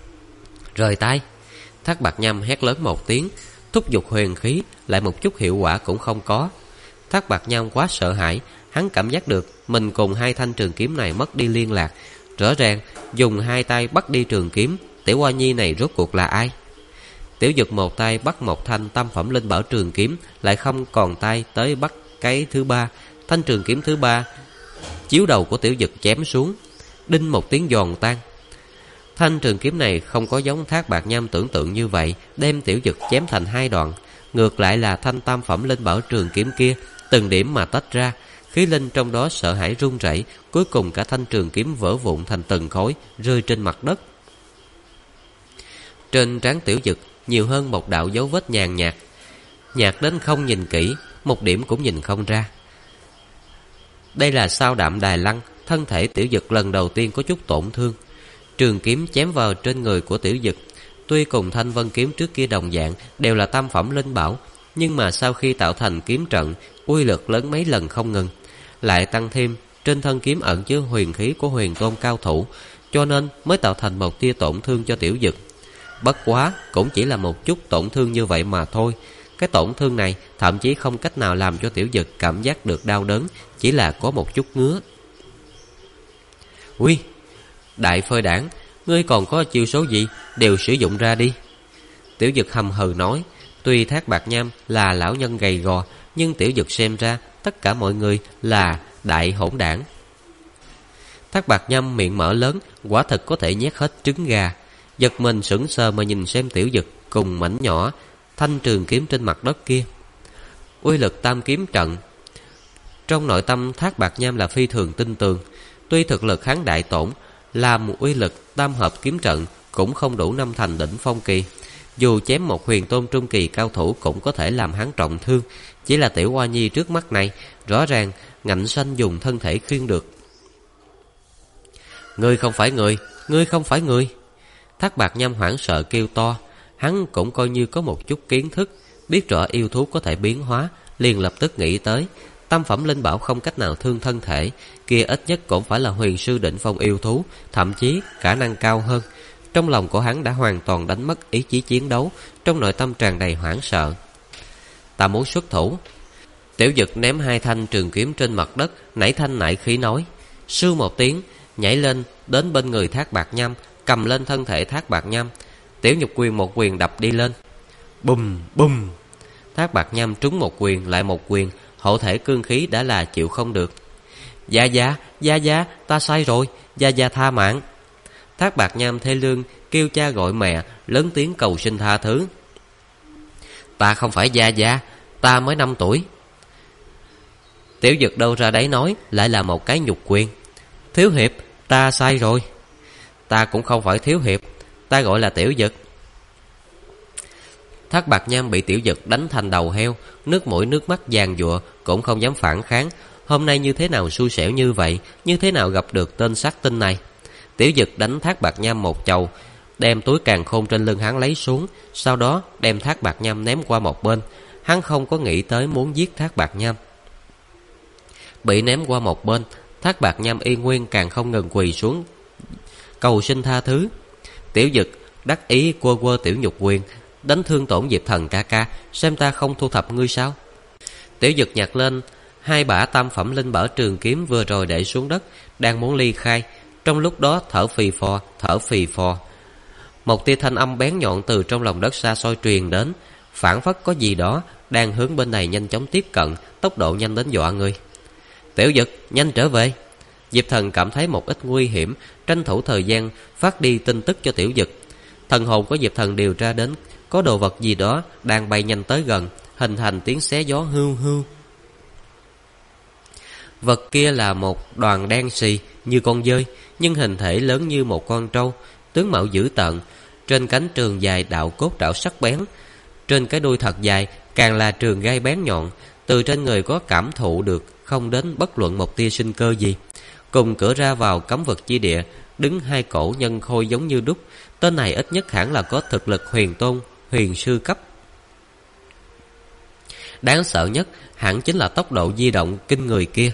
Rời tay! Thác Bạt Nham hét lớn một tiếng, thúc giục huyền khí, lại một chút hiệu quả cũng không có. Thác Bạt Nham quá sợ hãi, hắn cảm giác được mình cùng 2 thanh trường kiếm này mất đi liên lạc. Rõ ràng dùng 2 tay bắt đi trường kiếm, tiểu oa nhi này rốt cuộc là ai? Tiểu Dực một tay bắt một thanh tam phẩm linh bảo trường kiếm, lại không còn tay tới bắt cái thứ 3. Thanh trường kiếm thứ 3 chiếu đầu của Tiểu Dực chém xuống, đinh một tiếng giòn tan. Thanh trường kiếm này không có giống Thác Bạt Nham tưởng tượng như vậy, đem Tiểu Dực chém thành 2 đoạn. Ngược lại là thanh tam phẩm linh bảo trường kiếm kia từng điểm mà tách ra, khí linh trong đó sợ hãi run rẩy, cuối cùng cả thanh trường kiếm vỡ vụn thành từng khối, rơi trên mặt đất. Trên trán Tiểu Dực nhiều hơn một đạo dấu vết nhàn nhạt, nhạt đến không nhìn kỹ, một điểm cũng nhìn không ra. Đây là sao đạm đài lăng, thân thể Tiểu Dực lần đầu tiên có chút tổn thương. Trường kiếm chém vào trên người của Tiểu Dực, tuy cùng thanh vân kiếm trước kia đồng dạng, đều là tam phẩm linh bảo, nhưng mà sau khi tạo thành kiếm trận, uy lực lớn mấy lần không ngừng, lại tăng thêm trên thân kiếm ẩn chứa huyền khí của huyền tôn cao thủ, cho nên mới tạo thành một tia tổn thương cho Tiểu Dực. Bất quá cũng chỉ là một chút tổn thương như vậy mà thôi. Cái tổn thương này thậm chí không cách nào làm cho Tiểu Dực cảm giác được đau đớn, chỉ là có một chút ngứa. Uy, đại phơi đảng, ngươi còn có chiêu số gì, đều sử dụng ra đi. Tiểu Dực hầm hừ nói. Tuy Thác Bạt Nham là lão nhân gầy gò, nhưng Tiểu Dực xem ra tất cả mọi người là đại hỗn đảng. Thác Bạt Nham miệng mở lớn, quả thực có thể nhét hết trứng gà. Giật mình sững sờ mà nhìn xem Tiểu Dực cùng mảnh nhỏ thanh trường kiếm trên mặt đất kia. Uy lực tam kiếm trận, trong nội tâm Thác Bạt Nham là phi thường tin tưởng. Tuy thực lực hắn đại tổn, làm uy lực tam hợp kiếm trận cũng không đủ 5 thành đỉnh phong kỳ. Dù chém một huyền tôn trung kỳ cao thủ cũng có thể làm hắn trọng thương. Chỉ là tiểu oa nhi trước mắt này, rõ ràng ngạnh xanh dùng thân thể khuyên được. Ngươi không phải người, ngươi không phải người. Thác Bạt Nham hoảng sợ kêu to. Hắn cũng coi như có một chút kiến thức, biết rõ yêu thú có thể biến hóa, liền lập tức nghĩ tới tam phẩm linh bảo không cách nào thương thân thể, kia ít nhất cũng phải là huyền sư đỉnh phong yêu thú, thậm chí khả năng cao hơn. Trong lòng của hắn đã hoàn toàn đánh mất ý chí chiến đấu, trong nội tâm tràn đầy hoảng sợ. Ta muốn xuất thủ. Tiểu Dực ném 2 thanh trường kiếm trên mặt đất, nảy thanh nảy khí nói. Sưu một tiếng, nhảy lên đến bên người Thác Bạt Nham, cầm lên thân thể Thác Bạt Nham. Tiểu Nhục quyền một quyền đập đi lên. Bùm bùm. Thác Bạt Nham trúng một quyền lại một quyền, hộ thể cương khí đã là chịu không được. Gia Gia, ta sai rồi, Gia Gia tha mạng. Thác Bạt Nham thê lương kêu cha gọi mẹ, lớn tiếng cầu xin tha thứ. Ta không phải Gia Gia, ta mới 5 tuổi. Tiểu Dực đâu ra đấy nói, lại là một cái nhục quyền. Thiếu hiệp, ta sai rồi. Ta cũng không phải thiếu hiệp, ta gọi là Tiểu Dực. Thác Bạt Nham bị Tiểu Dực đánh thành đầu heo, nước mũi nước mắt giàn giụa, cũng không dám phản kháng. Hôm nay như thế nào xui xẻo như vậy, như thế nào gặp được tên sát tinh này. Tiểu Dực đánh Thác Bạt Nham một chầu, đem túi càn khôn trên lưng hắn lấy xuống, sau đó đem Thác Bạt Nham ném qua một bên. Hắn không có nghĩ tới muốn giết Thác Bạt Nham. Bị ném qua một bên, Thác Bạt Nham y nguyên càng không ngừng quỳ xuống cầu xin tha thứ. Tiểu Dực đắc ý quơ quơ tiểu nhục quyền, đánh thương tổn Diệp Thần ca ca, xem ta không thu thập ngươi sao. Tiểu Dực nhặt lên 2 bả tam phẩm linh bảo trường kiếm vừa rồi để xuống đất, đang muốn ly khai. Trong lúc đó thở phì phò, một tia thanh âm bén nhọn từ trong lòng đất xa xôi truyền đến, phảng phất có gì đó đang hướng bên này nhanh chóng tiếp cận, tốc độ nhanh đến dọa người. Tiểu Dực, nhanh trở về. Diệp Thần cảm thấy một ít nguy hiểm, tranh thủ thời gian phát đi tin tức cho Tiểu Dực. Thần hồn của Diệp Thần điều tra đến có đồ vật gì đó đang bay nhanh tới gần, hình thành tiếng xé gió hưu hưu. Vật kia là một đoàn đen xì như con dơi, nhưng hình thể lớn như một con trâu, tướng mạo dữ tợn. Trên cánh trường dài đạo cốt trảo sắc bén, trên cái đuôi thật dài càng là trường gai bén nhọn. Từ trên người có cảm thụ được không đến bất luận một tia sinh cơ gì. Cùng cửa ra vào cấm vực chi địa đứng 2 cổ nhân khôi giống như đúc. Tên này ít nhất hẳn là có thực lực huyền tôn, huyền sư cấp. Đáng sợ nhất hẳn chính là tốc độ di động kinh người kia.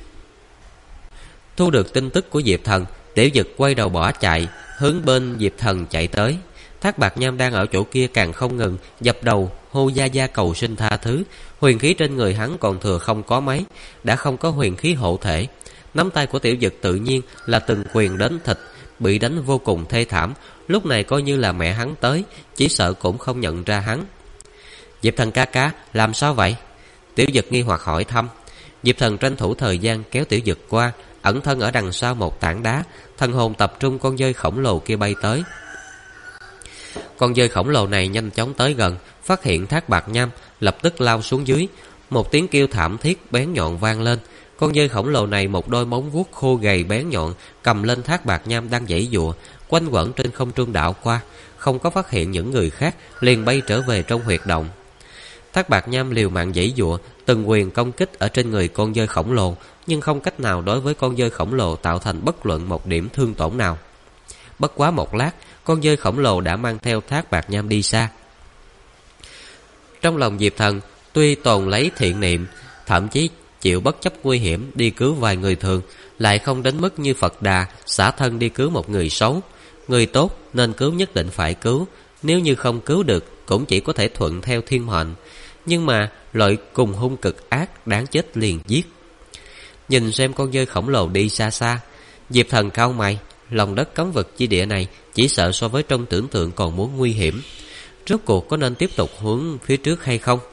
Thu được tin tức của Diệp Thần, Tiểu Dực quay đầu bỏ chạy, hướng bên Diệp Thần chạy tới. Thác Bạt Nham đang ở chỗ kia càng không ngừng dập đầu hô Gia Gia cầu xin tha thứ. Huyền khí trên người hắn còn thừa không có mấy, đã không có huyền khí hộ thể. Nắm tay của Tiểu Dực tự nhiên là từng quyền đến thịt, bị đánh vô cùng thê thảm. Lúc này coi như là mẹ hắn tới, chỉ sợ cũng không nhận ra hắn. Diệp Thần ca ca, làm sao vậy? Tiểu Dực nghi hoặc hỏi thăm. Diệp Thần tranh thủ thời gian kéo Tiểu Dực qua, ẩn thân ở đằng sau một tảng đá, thần hồn tập trung con dơi khổng lồ kia bay tới. Con dơi khổng lồ này nhanh chóng tới gần, phát hiện Thác Bạt Nham, lập tức lao xuống dưới. Một tiếng kêu thảm thiết bén nhọn vang lên. Con dơi khổng lồ này một đôi móng vuốt khô gầy bén nhọn cầm lên Thác Bạt Nham đang giãy giụa, quanh quẩn trên không trung đảo qua, không có phát hiện những người khác, liền bay trở về trong huyệt động. Thác Bạt Nham liều mạng giãy giụa, từng quyền công kích ở trên người con dơi khổng lồ, nhưng không cách nào đối với con dơi khổng lồ tạo thành bất luận một điểm thương tổn nào. Bất quá một lát, con dơi khổng lồ đã mang theo Thác Bạt Nham đi xa. Trong lòng Diệp Thần tuy tồn lấy thiện niệm, thậm chí chịu bất chấp nguy hiểm đi cứu vài người thường, lại không đến mức như Phật Đà xả thân đi cứu một người xấu. Người tốt nên cứu nhất định phải cứu, nếu như không cứu được cũng chỉ có thể thuận theo thiên mệnh. Nhưng mà loại cùng hung cực ác đáng chết liền giết. Nhìn xem con dơi khổng lồ đi xa xa, Diệp Thần cau mày, lòng đất cấm vực chi địa này chỉ sợ so với trong tưởng tượng còn muốn nguy hiểm. Rốt cuộc có nên tiếp tục hướng phía trước hay không?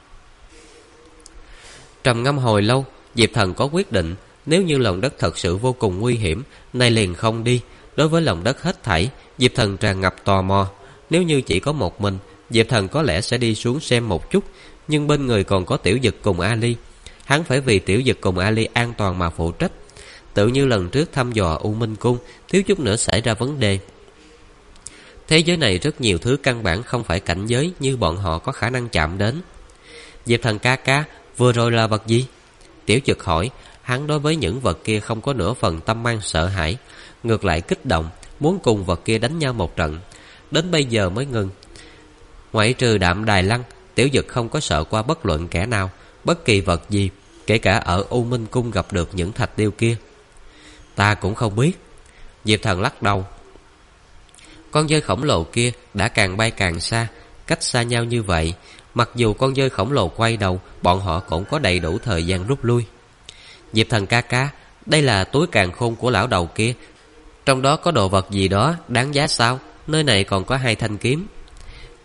Trầm ngâm hồi lâu, Diệp Thần có quyết định, nếu như lòng đất thật sự vô cùng nguy hiểm, nay liền không đi. Đối với lòng đất hết thảy, Diệp Thần tràn ngập tò mò. Nếu như chỉ có một mình, Diệp Thần có lẽ sẽ đi xuống xem một chút, nhưng bên người còn có Tiểu Dực cùng Ali. Hắn phải vì Tiểu Dực cùng Ali an toàn mà phụ trách. Tự như lần trước thăm dò U Minh Cung, thiếu chút nữa xảy ra vấn đề. Thế giới này rất nhiều thứ căn bản không phải cảnh giới như bọn họ có khả năng chạm đến. Diệp Thần ca ca, vừa rồi là vật gì? Tiểu Dực hỏi. Hắn đối với những vật kia không có nửa phần tâm mang sợ hãi, ngược lại kích động, muốn cùng vật kia đánh nhau một trận. Đến bây giờ mới ngừng. Ngoại trừ Đạm Đài Lăng, Tiểu Dực không có sợ qua bất luận kẻ nào, bất kỳ vật gì, kể cả ở U Minh Cung gặp được những thạch điêu kia. Ta cũng không biết. Diệp Thần lắc đầu. Con dơi khổng lồ kia đã càng bay càng xa, cách xa nhau như vậy, mặc dù con dơi khổng lồ quay đầu, bọn họ cũng có đầy đủ thời gian rút lui. Diệp Thần ca ca, đây là túi càn khôn của lão đầu kia, trong đó có đồ vật gì đó đáng giá sao? Nơi này còn có 2 thanh kiếm.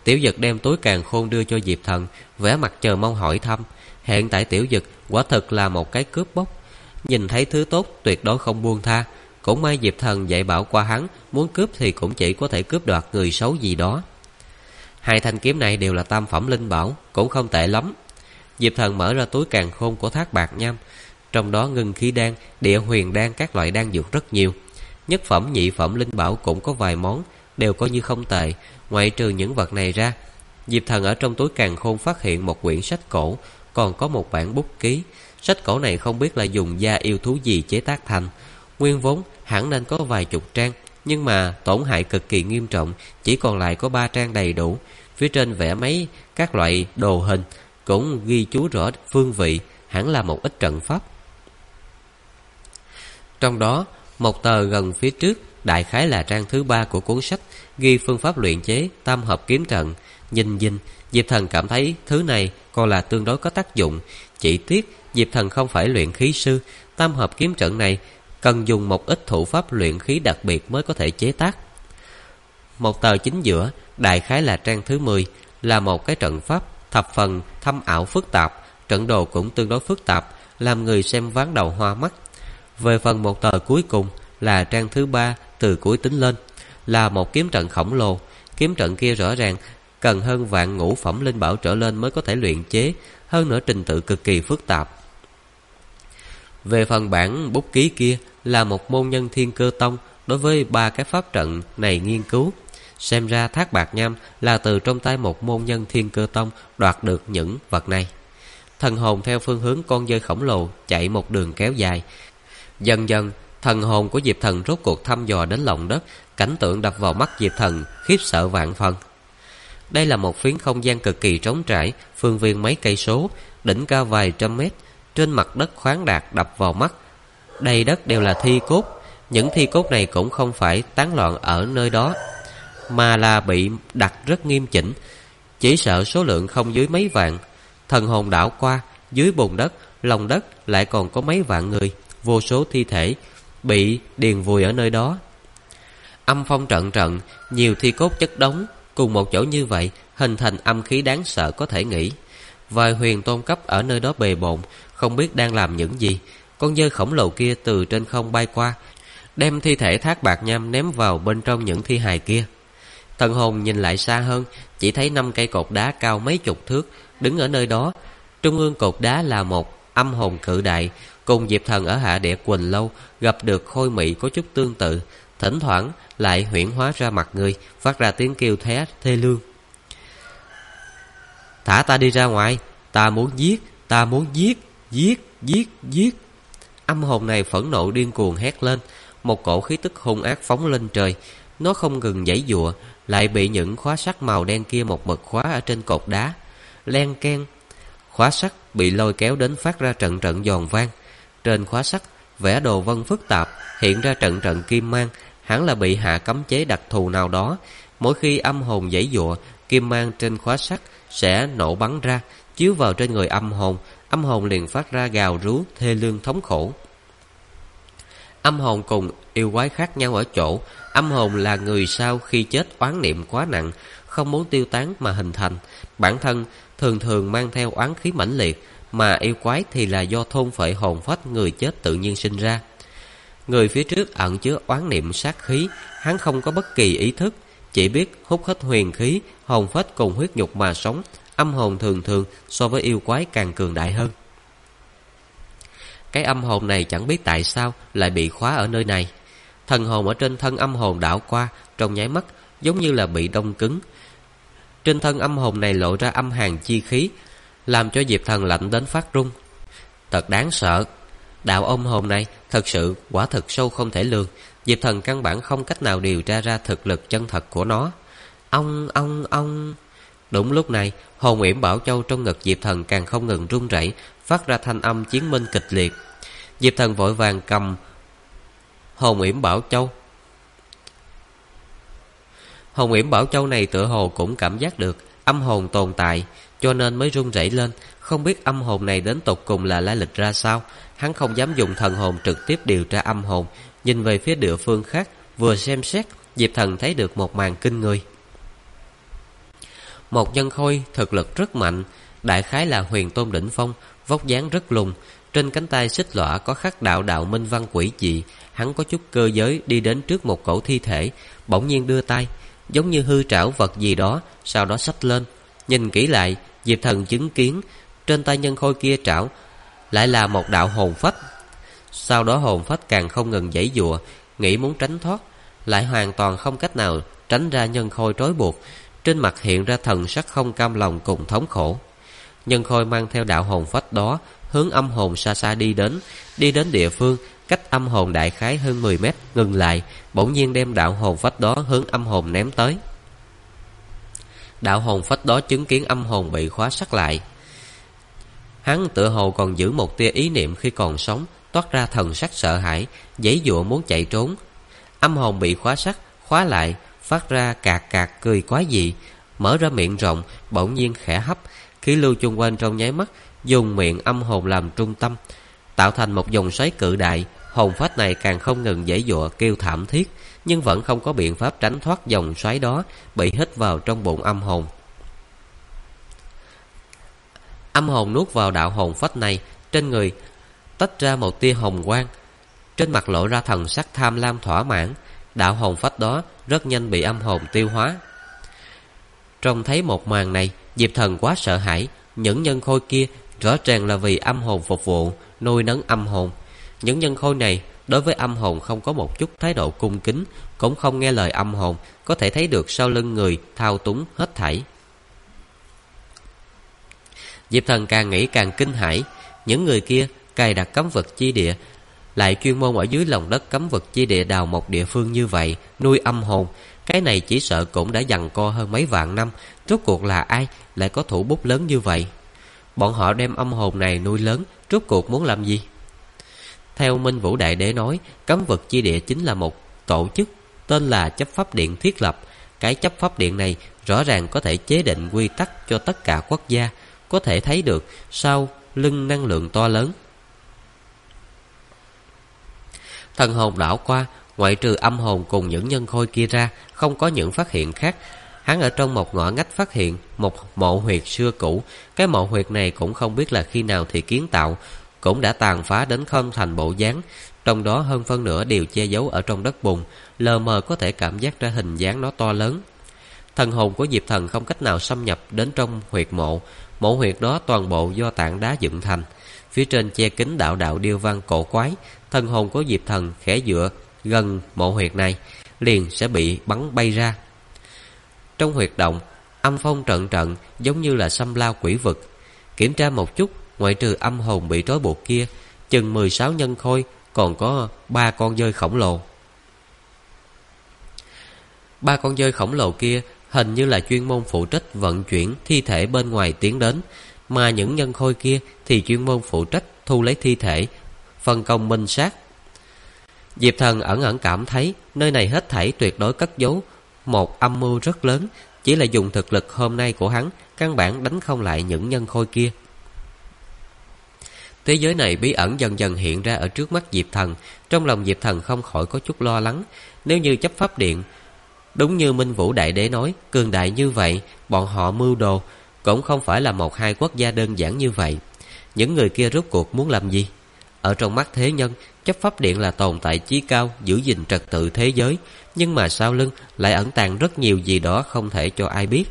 Tiểu Dực đem túi càn khôn đưa cho Diệp Thần, vẻ mặt chờ mong hỏi thăm. Hiện tại Tiểu Dực quả thực là một cái cướp bóc, nhìn thấy thứ tốt tuyệt đối không buông tha. Cũng may Diệp Thần dạy bảo qua hắn, muốn cướp thì cũng chỉ có thể cướp đoạt người xấu gì đó. Hai thanh kiếm này đều là tam phẩm linh bảo, cũng không tệ lắm. Diệp Thần mở ra túi càn khôn của Thác Bạt Nham, trong đó ngưng khí đan, địa huyền đan, các loại đan dược rất nhiều. Nhất phẩm nhị phẩm linh bảo cũng có vài món, đều coi như không tệ. Ngoại trừ những vật này ra, Diệp Thần ở trong túi càn khôn phát hiện một quyển sách cổ, còn có một bản bút ký. Sách cổ này không biết là dùng da yêu thú gì chế tác thành, nguyên vốn hẳn nên có vài chục trang, nhưng mà tổn hại cực kỳ nghiêm trọng, chỉ còn lại có 3 trang đầy đủ. Phía trên vẽ mấy các loại đồ hình, cũng ghi chú rõ phương vị, hẳn là một ít trận pháp. Trong đó, một tờ gần phía trước, đại khái là trang thứ 3 của cuốn sách, ghi phương pháp luyện chế tam hợp kiếm trận. Nhìn Diệp Thần cảm thấy thứ này còn là tương đối có tác dụng. Chỉ tiếc Diệp Thần không phải luyện khí sư, tam hợp kiếm trận này cần dùng một ít thủ pháp luyện khí đặc biệt mới có thể chế tác. Một tờ chính giữa, đại khái là trang thứ 10, là một cái trận pháp thập phần thâm ảo phức tạp, trận đồ cũng tương đối phức tạp, làm người xem ván đầu hoa mắt. Về phần một tờ cuối cùng là trang thứ 3 từ cuối tính lên, là một kiếm trận khổng lồ. Kiếm trận kia rõ ràng cần hơn vạn ngũ phẩm linh bảo trở lên mới có thể luyện chế, hơn nữa trình tự cực kỳ phức tạp. Về phần bản bút ký kia là một môn nhân Thiên Cơ Tông đối với 3 cái pháp trận này nghiên cứu. Xem ra Thác Bạt Nham là từ trong tay một môn nhân Thiên Cơ Tông đoạt được những vật này. Thần hồn theo phương hướng con dơi khổng lồ chạy một đường kéo dài. Dần dần, thần hồn của Diệp Thần rốt cuộc thăm dò đến lòng đất, cảnh tượng đập vào mắt Diệp Thần khiếp sợ vạn phần. Đây là một phiến không gian cực kỳ trống trải, phương viên mấy cây số, đỉnh cao vài trăm mét, trên mặt đất khoáng đạt đập vào mắt. Đầy đất đều là thi cốt, những thi cốt này cũng không phải tán loạn ở nơi đó, mà là bị đặt rất nghiêm chỉnh, chỉ sợ số lượng không dưới mấy vạn. Thần hồn đảo qua, dưới bùn đất, lòng đất lại còn có mấy vạn người, vô số thi thể bị điền vùi ở nơi đó. Âm phong trận trận, nhiều thi cốt chất đống cùng một chỗ như vậy, hình thành âm khí đáng sợ có thể nghĩ. Vài huyền tôn cấp ở nơi đó bề bộn, không biết đang làm những gì. Con dơi khổng lồ kia từ trên không bay qua, đem thi thể Thác Bạt Nham ném vào bên trong những thi hài kia. Thần hồn nhìn lại xa hơn, chỉ thấy 5 cây cột đá cao mấy chục thước đứng ở nơi đó. Trung ương cột đá là một âm hồn cự đại, cùng Diệp Thần ở Hạ Địa Quỳnh Lâu gặp được Khôi Mị có chút tương tự, thỉnh thoảng lại huyễn hóa ra mặt người, phát ra tiếng kêu thê lương. Thả ta đi ra ngoài, ta muốn giết. Âm hồn này phẫn nộ điên cuồng hét lên, một cổ khí tức hung ác phóng lên trời. Nó không ngừng giãy giụa, lại bị những khóa sắt màu đen kia một mực khóa ở trên cột đá. Len keng, khóa sắt bị lôi kéo đến phát ra trận trận giòn vang. Trên khóa sắt vẽ đồ vân phức tạp, hiện ra trận trận kim mang, hẳn là bị hạ cấm chế đặc thù nào đó. Mỗi khi âm hồn giãy giụa, kim mang trên khóa sắt sẽ nổ bắn ra, chiếu vào trên người âm hồn liền phát ra gào rú thê lương thống khổ. Âm hồn cùng yêu quái khác nhau ở chỗ, âm hồn là người sau khi chết oán niệm quá nặng, không muốn tiêu tán mà hình thành, bản thân thường mang theo oán khí mãnh liệt, mà yêu quái thì là do thôn phệ hồn phách người chết tự nhiên sinh ra. Người phía trước ẩn chứa oán niệm sát khí, hắn không có bất kỳ ý thức, chỉ biết hút hết huyền khí, hồn phách cùng huyết nhục mà sống. Âm hồn thường so với yêu quái càng cường đại hơn. Cái âm hồn này chẳng biết tại sao lại bị khóa ở nơi này. Thần hồn ở trên thân âm hồn đảo qua, trong nháy mắt giống như là bị đông cứng. Trên thân âm hồn này lộ ra âm hàn chi khí, làm cho Diệp Thần lạnh đến phát run. Thật đáng sợ. Đạo âm hồn này thật sự quả thực sâu không thể lường. Diệp Thần căn bản không cách nào điều tra ra thực lực chân thật của nó. Ông. Đúng lúc này, hồn yểm Bảo Châu trong ngực Diệp Thần càng không ngừng run rẩy, phát ra thanh âm chiến minh kịch liệt. Diệp Thần vội vàng cầm hồn yểm Bảo Châu. Hồn yểm Bảo Châu này tựa hồ cũng cảm giác được âm hồn tồn tại, cho nên mới run rẩy lên. Không biết âm hồn này đến tột cùng là lai lịch ra sao, hắn không dám dùng thần hồn trực tiếp điều tra âm hồn. Nhìn về phía địa phương khác, vừa xem xét, Diệp Thần thấy được một màn kinh người. Một nhân khôi thực lực rất mạnh, đại khái là huyền tôn đỉnh phong, vóc dáng rất lùn, trên cánh tay xích lõa có khắc đạo đạo minh văn quỷ dị. Hắn có chút cơ giới đi đến trước một cổ thi thể, bỗng nhiên đưa tay, giống như hư trảo vật gì đó, sau đó xách lên. Nhìn kỹ lại, Diệp Thần chứng kiến trên tay nhân khôi kia trảo lại là một đạo hồn phách. Sau đó hồn phách càng không ngừng giãy giụa, nghĩ muốn tránh thoát, lại hoàn toàn không cách nào tránh ra nhân khôi trói buộc. Trên mặt hiện ra thần sắc không cam lòng cùng thống khổ. Nhân khôi mang theo đạo hồn phách đó hướng âm hồn xa xa đi đến địa phương cách âm hồn đại khái hơn 10 mét, ngừng lại, bỗng nhiên đem đạo hồn phách đó hướng âm hồn ném tới. Đạo hồn phách đó chứng kiến âm hồn bị khóa sắt lại, hắn tựa hồ còn giữ một tia ý niệm khi còn sống, toát ra thần sắc sợ hãi, giãy giụa muốn chạy trốn. Âm hồn bị khóa sắt, khóa lại, phát ra cạc cạc cười quái dị, mở ra miệng rộng, bỗng nhiên khẽ hấp, khí lưu chung quanh trong nháy mắt dùng miệng âm hồn làm trung tâm, tạo thành một vòng xoáy cự đại. Hồn phách này càng không ngừng giãy giụa kêu thảm thiết, nhưng vẫn không có biện pháp tránh thoát vòng xoáy đó, bị hít vào trong bụng âm hồn. Âm hồn nuốt vào đạo hồn phách này, trên người tách ra một tia hồng quang, trên mặt lộ ra thần sắc tham lam thỏa mãn. Đạo hồn phách đó rất nhanh bị âm hồn tiêu hóa. Trông thấy một màn này, Diệp Thần quá sợ hãi. Những nhân khôi kia rõ ràng là vì âm hồn phục vụ, nuôi nấng âm hồn. Những nhân khôi này đối với âm hồn không có một chút thái độ cung kính, cũng không nghe lời âm hồn, có thể thấy được sau lưng người thao túng hết thảy. Diệp Thần càng nghĩ càng kinh hãi. Những người kia cài đặt cấm vực chi địa, lại chuyên môn ở dưới lòng đất cấm vực chi địa đào một địa phương như vậy nuôi âm hồn. Cái này chỉ sợ cũng đã giằng co hơn mấy vạn năm. Rốt cuộc là ai lại có thủ bút lớn như vậy? Bọn họ đem âm hồn này nuôi lớn, rốt cuộc muốn làm gì? Theo Minh Vũ Đại Đế nói, cấm vực chi địa chính là một tổ chức tên là chấp pháp điện thiết lập. Cái chấp pháp điện này rõ ràng có thể chế định quy tắc cho tất cả quốc gia, có thể thấy được sau lưng năng lượng to lớn. Thần hồn đảo qua, ngoại trừ âm hồn cùng những nhân khôi kia ra, không có những phát hiện khác. Hắn ở trong một ngõ ngách phát hiện một mộ huyệt xưa cũ. Cái mộ huyệt này cũng không biết là khi nào thì kiến tạo, cũng đã tàn phá đến không thành bộ dáng. Trong đó hơn phân nửa đều che giấu ở trong đất bùn, lờ mờ có thể cảm giác ra hình dáng nó to lớn. Thần hồn của Diệp Thần không cách nào xâm nhập đến trong huyệt mộ. Mộ huyệt đó toàn bộ do tảng đá dựng thành, phía trên che kín đạo đạo điêu văn cổ quái. Thần hồn của Diệp Thần khẽ dựa gần mộ huyệt này, liền sẽ bị bắn bay ra. Trong huyệt động, âm phong trận trận, giống như là xâm lao quỷ vực. Kiểm tra một chút, ngoại trừ âm hồn bị trói buộc kia, chừng 16 nhân khôi, còn có 3 con dơi khổng lồ. 3 con dơi khổng lồ kia hình như là chuyên môn phụ trách vận chuyển thi thể bên ngoài tiến đến, mà những nhân khôi kia thì chuyên môn phụ trách thu lấy thi thể, phân công minh sát. Diệp Thần ẩn ẩn cảm thấy nơi này hết thảy tuyệt đối cất giấu một âm mưu rất lớn. Chỉ là dùng thực lực hôm nay của hắn, căn bản đánh không lại những nhân khôi kia. Thế giới này bí ẩn dần dần hiện ra ở trước mắt Diệp Thần. Trong lòng Diệp Thần không khỏi có chút lo lắng. Nếu như chấp pháp điện đúng như Minh Vũ Đại Đế nói, cường đại như vậy, bọn họ mưu đồ cũng không phải là một hai quốc gia đơn giản như vậy. Những người kia rốt cuộc muốn làm gì? Ở trong mắt thế nhân, chấp pháp điện là tồn tại chí cao, giữ gìn trật tự thế giới, nhưng mà sau lưng lại ẩn tàng rất nhiều gì đó không thể cho ai biết.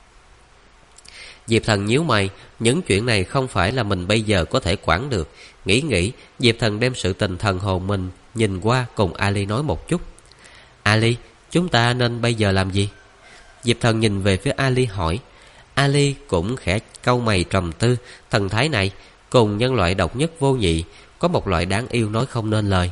Diệp Thần nhíu mày, những chuyện này không phải là mình bây giờ có thể quản được. Nghĩ, Diệp Thần đem sự tình thần hồn mình nhìn qua, cùng Ali nói một chút. Ali, chúng ta nên bây giờ làm gì? Diệp Thần nhìn về phía Ali hỏi. Ali cũng khẽ cau mày trầm tư. Thần thái này cùng nhân loại độc nhất vô nhị, có một loại đáng yêu nói không nên lời.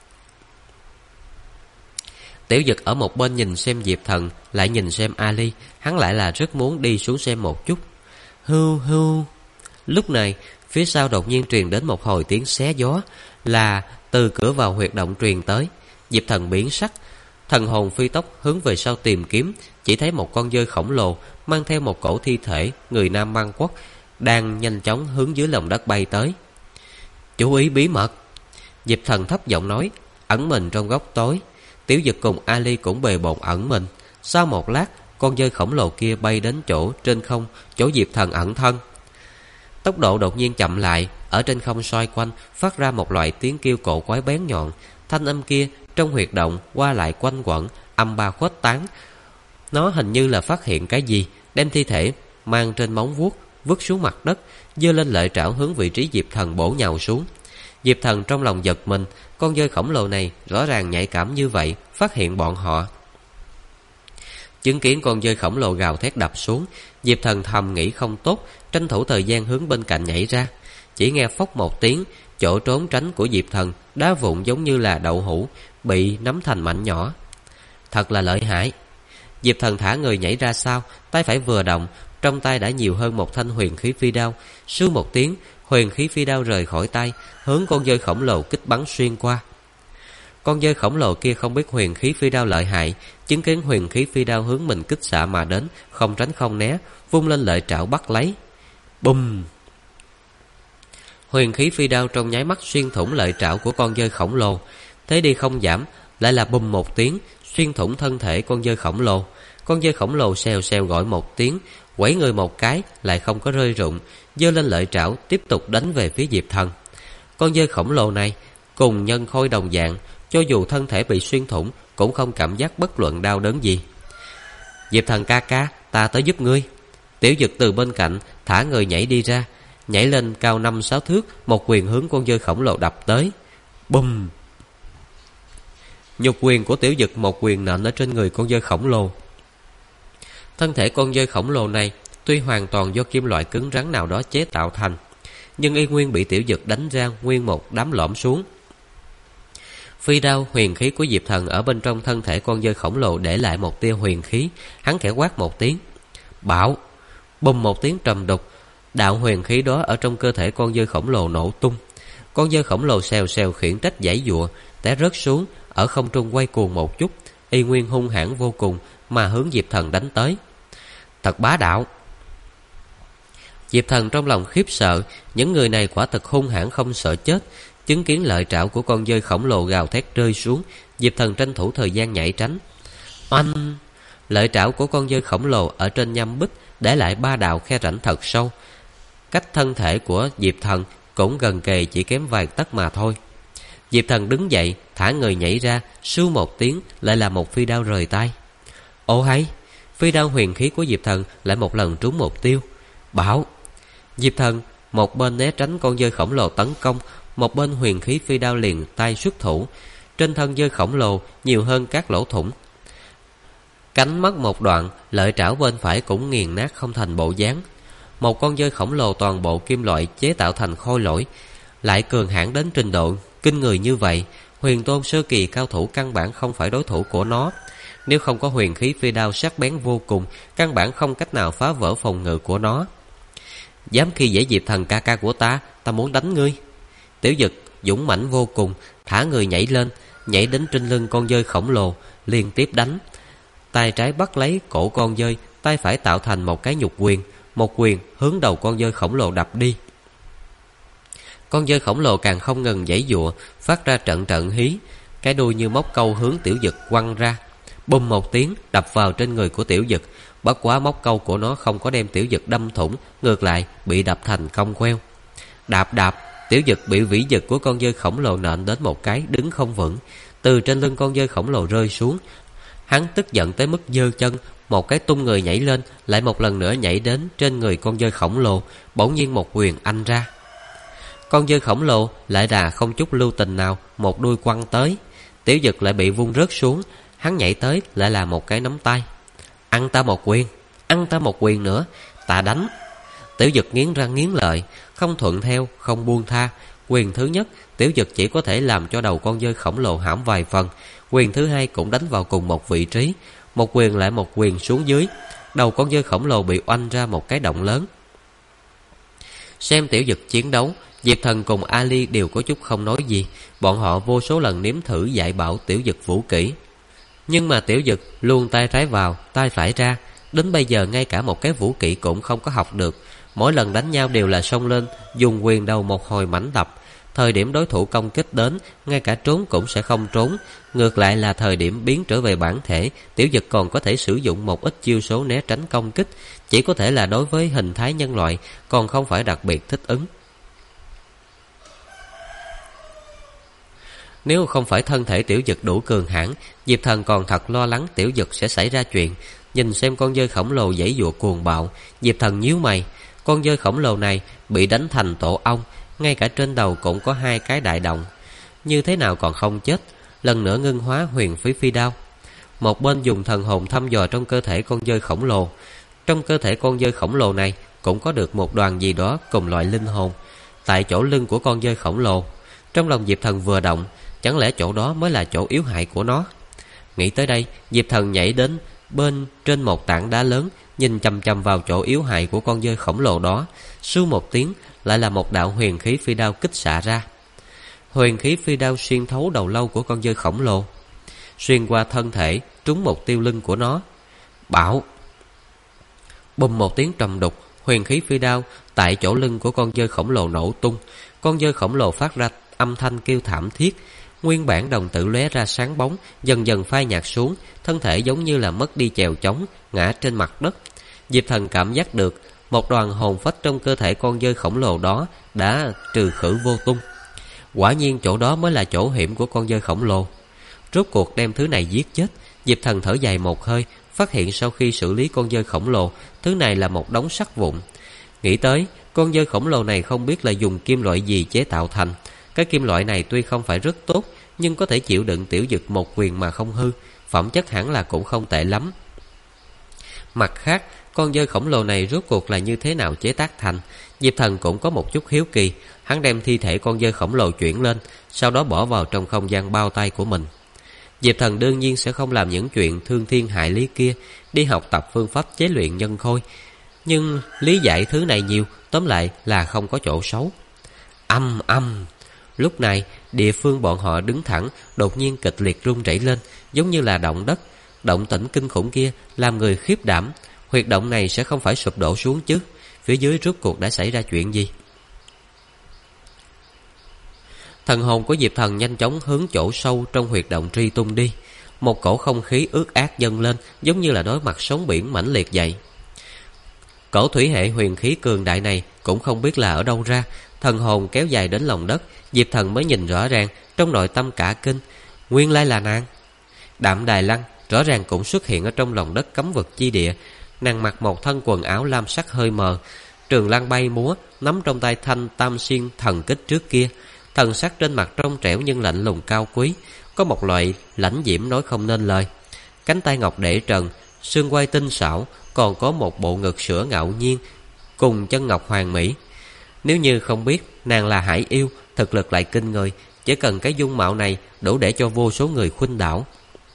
Tiểu Dực ở một bên nhìn xem Diệp Thần, lại nhìn xem Ali. Hắn lại là rất muốn đi xuống xem một chút. Hưu hưu. Lúc này phía sau đột nhiên truyền đến một hồi tiếng xé gió, là từ cửa vào huyệt động truyền tới. Diệp Thần biến sắc, thần hồn phi tốc hướng về sau tìm kiếm. Chỉ thấy một con dơi khổng lồ mang theo một cổ thi thể người Nam Mang Quốc đang nhanh chóng hướng dưới lòng đất bay tới. Chú ý bí mật, Diệp Thần thấp giọng nói, ẩn mình trong góc tối. Tiểu Dực cùng Ali cũng bề bộn ẩn mình. Sau một lát con dơi khổng lồ kia bay đến chỗ trên không, chỗ Diệp Thần ẩn thân. Tốc độ đột nhiên chậm lại, ở trên không xoay quanh, phát ra một loại tiếng kêu cổ quái bén nhọn. Thanh âm kia trong huyệt động qua lại quanh quẩn, âm ba khuếch tán. Nó hình như là phát hiện cái gì, đem thi thể mang trên móng vuốt vứt xuống mặt đất, giơ lên lợi trảo hướng vị trí Diệp Thần bổ nhào xuống. Diệp Thần trong lòng giật mình, con dơi khổng lồ này rõ ràng nhạy cảm như vậy, phát hiện bọn họ. Chứng kiến con dơi khổng lồ gào thét đập xuống, Diệp Thần thầm nghĩ không tốt, tranh thủ thời gian hướng bên cạnh nhảy ra. Chỉ nghe phốc một tiếng, chỗ trốn tránh của Diệp Thần đá vụn giống như là đậu hũ, bị nắm thành mảnh nhỏ. Thật là lợi hại. Diệp Thần thả người nhảy ra sau, tay phải vừa động, trong tay đã nhiều hơn một thanh huyền khí phi đao. Sưu một tiếng, huyền khí phi đao rời khỏi tay, hướng con dơi khổng lồ kích bắn xuyên qua. Con dơi khổng lồ kia không biết huyền khí phi đao lợi hại, chứng kiến huyền khí phi đao hướng mình kích xạ mà đến, không tránh không né, vung lên lợi trảo bắt lấy. Bùm! Huyền khí phi đao trong nháy mắt xuyên thủng lợi trảo của con dơi khổng lồ. Thế đi không giảm, lại là bùm một tiếng, xuyên thủng thân thể con dơi khổng lồ. Con dơi khổng lồ xèo xèo gọi một tiếng, quẩy người một cái, lại không có rơi rụng, giơ lên lợi trảo tiếp tục đánh về phía Diệp Thần. Con dơi khổng lồ này cùng nhân khôi đồng dạng, cho dù thân thể bị xuyên thủng cũng không cảm giác bất luận đau đớn gì. Diệp Thần ca ca, ta tới giúp ngươi. Tiểu Dực từ bên cạnh thả người nhảy đi ra, nhảy lên cao 5-6 thước, một quyền hướng con dơi khổng lồ đập tới. Bùm! Nhục quyền của Tiểu Dực một quyền nện ở trên người con dơi khổng lồ. Thân thể con dơi khổng lồ này tuy hoàn toàn do kim loại cứng rắn nào đó chế tạo thành, nhưng y nguyên bị Tiểu Dực đánh ra nguyên một đám lõm xuống. Phi đao huyền khí của Diệp Thần ở bên trong thân thể con dơi khổng lồ để lại một tia huyền khí. Hắn khẽ quát một tiếng, bạo! Bùm một tiếng trầm đục, đạo huyền khí đó ở trong cơ thể con dơi khổng lồ nổ tung. Con dơi khổng lồ xèo xèo khiển trách giãy giụa, té rớt xuống, ở không trung quay cuồng một chút, y nguyên hung hãn vô cùng mà hướng Diệp Thần đánh tới. Thật bá đạo! Diệp Thần trong lòng khiếp sợ, những người này quả thật hung hãn không sợ chết. Chứng kiến lợi trảo của con dơi khổng lồ gào thét rơi xuống, Diệp Thần tranh thủ thời gian nhảy tránh. Oanh! Lợi trảo của con dơi khổng lồ ở trên nhâm bích để lại 3 đạo khe rãnh thật sâu, cách thân thể của Diệp Thần cũng gần kề chỉ kém vài tấc mà thôi. Diệp Thần đứng dậy, thả người nhảy ra, sưu một tiếng, lại là một phi đao rời tay. Ô hay! Phi đao huyền khí của Diệp Thần lại một lần trúng mục tiêu. Bảo! Diệp Thần một bên né tránh con dơi khổng lồ tấn công, một bên huyền khí phi đao liền tay xuất thủ. Trên thân dơi khổng lồ nhiều hơn các lỗ thủng, cánh mất một đoạn, lợi trảo bên phải cũng nghiền nát không thành bộ dáng. Một con dơi khổng lồ toàn bộ kim loại chế tạo thành khôi lỗi, lại cường hãn đến trình độ kinh người như vậy, huyền tôn sơ kỳ cao thủ căn bản không phải đối thủ của nó. Nếu không có huyền khí phi đao sắc bén vô cùng, căn bản không cách nào phá vỡ phòng ngự của nó. Dám khi dễ Diệp Thần ca ca của ta muốn đánh ngươi. Tiểu Dực dũng mãnh vô cùng, thả người nhảy lên, nhảy đến trên lưng con dơi khổng lồ, liên tiếp đánh. Tay trái bắt lấy cổ con dơi, tay phải tạo thành một cái nhục quyền, một quyền hướng đầu con dơi khổng lồ đập đi. Con dơi khổng lồ càng không ngừng giãy giụa, phát ra trận trận hí, cái đuôi như móc câu hướng Tiểu Dực quăng ra. Bùm một tiếng đập vào trên người của Tiểu Dực, bất quá móc câu của nó không có đem Tiểu Dực đâm thủng, ngược lại bị đập thành cong queo. Đạp đạp, Tiểu Dực bị vĩ dực của con dơi khổng lồ nện đến một cái, đứng không vững, từ trên lưng con dơi khổng lồ rơi xuống. Hắn tức giận tới mức giơ chân, một cái tung người nhảy lên, lại một lần nữa nhảy đến trên người con dơi khổng lồ, bỗng nhiên một quyền anh ra. Con dơi khổng lồ lại là không chút lưu tình nào, một đuôi quăng tới. Tiểu Dực lại bị vung rớt xuống, hắn nhảy tới lại là một cái nắm tay. Ăn ta một quyền, ăn ta một quyền nữa, ta đánh. Tiểu Dực nghiến răng nghiến lợi, không thuận theo, không buông tha. Quyền thứ nhất, Tiểu Dực chỉ có thể làm cho đầu con dơi khổng lồ hãm vài phần. Quyền thứ hai cũng đánh vào cùng một vị trí, một quyền lại một quyền xuống dưới, đầu con dơi khổng lồ bị oanh ra một cái động lớn. Xem Tiểu Dực chiến đấu, Diệp Thần cùng Ali đều có chút không nói gì. Bọn họ vô số lần nếm thử dạy bảo Tiểu Dực vũ kỹ, nhưng mà Tiểu Dực luôn tay trái vào, tay phải ra, đến bây giờ ngay cả một cái vũ kỹ cũng không có học được. Mỗi lần đánh nhau đều là xông lên, dùng quyền đầu một hồi mãnh đập. Thời điểm đối thủ công kích đến, ngay cả trốn cũng sẽ không trốn. Ngược lại là thời điểm biến trở về bản thể, Tiểu Dực còn có thể sử dụng một ít chiêu số né tránh công kích, chỉ có thể là đối với hình thái nhân loại, còn không phải đặc biệt thích ứng. Nếu không phải thân thể Tiểu Dực đủ cường hãn, Diệp Thần còn thật lo lắng Tiểu Dực sẽ xảy ra chuyện. Nhìn xem con dơi khổng lồ giãy giụa cuồng bạo, Diệp Thần nhíu mày. Con dơi khổng lồ này bị đánh thành tổ ong, ngay cả trên đầu cũng có 2 cái đại động. Như thế nào còn không chết? Lần nữa ngưng hóa huyền phí phi đao. Một bên dùng thần hồn thăm dò trong cơ thể con dơi khổng lồ. Trong cơ thể con dơi khổng lồ này cũng có được một đoàn gì đó cùng loại linh hồn. Tại chỗ lưng của con dơi khổng lồ, trong lòng Diệp Thần vừa động, chẳng lẽ chỗ đó mới là chỗ yếu hại của nó? Nghĩ tới đây, Diệp Thần nhảy đến bên trên một tảng đá lớn, nhìn chằm chằm vào chỗ yếu hại của con dơi khổng lồ đó. Sưu một tiếng, lại là một đạo huyền khí phi đao kích xạ ra. Huyền khí phi đao xuyên thấu đầu lâu của con dơi khổng lồ, xuyên qua thân thể, trúng mục tiêu lưng của nó. Bạo! Bùm một tiếng trầm đục, huyền khí phi đao tại chỗ lưng của con dơi khổng lồ nổ tung. Con dơi khổng lồ phát ra âm thanh kêu thảm thiết. Nguyên bản đồng tử lóe ra sáng bóng, dần dần phai nhạt xuống, thân thể giống như là mất đi chèo chống, ngã trên mặt đất. Diệp Thần cảm giác được một đoàn hồn phách trong cơ thể con dơi khổng lồ đó đã trừ khử vô tung. Quả nhiên chỗ đó mới là chỗ hiểm của con dơi khổng lồ. Rốt cuộc đem thứ này giết chết, Diệp Thần thở dài một hơi, phát hiện sau khi xử lý con dơi khổng lồ, thứ này là một đống sắt vụn. Nghĩ tới, con dơi khổng lồ này không biết là dùng kim loại gì chế tạo thành. Cái kim loại này tuy không phải rất tốt, nhưng có thể chịu đựng Tiểu Dực một quyền mà không hư, phẩm chất hẳn là cũng không tệ lắm. Mặt khác, con dơi khổng lồ này rốt cuộc là như thế nào chế tác thành? Diệp Thần cũng có một chút hiếu kỳ. Hắn đem thi thể con dơi khổng lồ chuyển lên, sau đó bỏ vào trong không gian bao tay của mình. Diệp Thần đương nhiên sẽ không làm những chuyện thương thiên hại lý kia, đi học tập phương pháp chế luyện nhân khôi. Nhưng lý giải thứ này nhiều, tóm lại là không có chỗ xấu. Âm âm. Lúc này, địa phương bọn họ đứng thẳng, đột nhiên kịch liệt rung rẩy lên, giống như là động đất. Động tĩnh kinh khủng kia làm người khiếp đảm. Huyệt động này sẽ không phải sụp đổ xuống chứ? Phía dưới rốt cuộc đã xảy ra chuyện gì? Thần hồn của Diệp Thần nhanh chóng hướng chỗ sâu trong huyệt động truy tung đi. Một cổ không khí ướt át dâng lên, giống như là đối mặt sóng biển mãnh liệt vậy. Cổ thủy hệ huyền khí cường đại này cũng không biết là ở đâu ra. Thần hồn kéo dài đến lòng đất, Diệp Thần mới nhìn rõ ràng, trong nội tâm cả kinh. Nguyên lai là nàng. Đạm Đài Lăng rõ ràng cũng xuất hiện ở trong lòng đất cấm vực chi địa. Nàng mặc một thân quần áo lam sắc hơi mờ, trường lăng bay múa, nắm trong tay thanh tam xuyên thần kích trước kia. Thần sắc trên mặt trong trẻo nhưng lạnh lùng cao quý, có một loại lãnh diễm nói không nên lời. Cánh tay ngọc để trần, xương quai tinh xảo, còn có một bộ ngực sữa ngạo nhiên cùng chân ngọc hoàn mỹ. Nếu như không biết nàng là hải yêu, thực lực lại kinh người, chỉ cần cái dung mạo này đủ để cho vô số người khuynh đảo.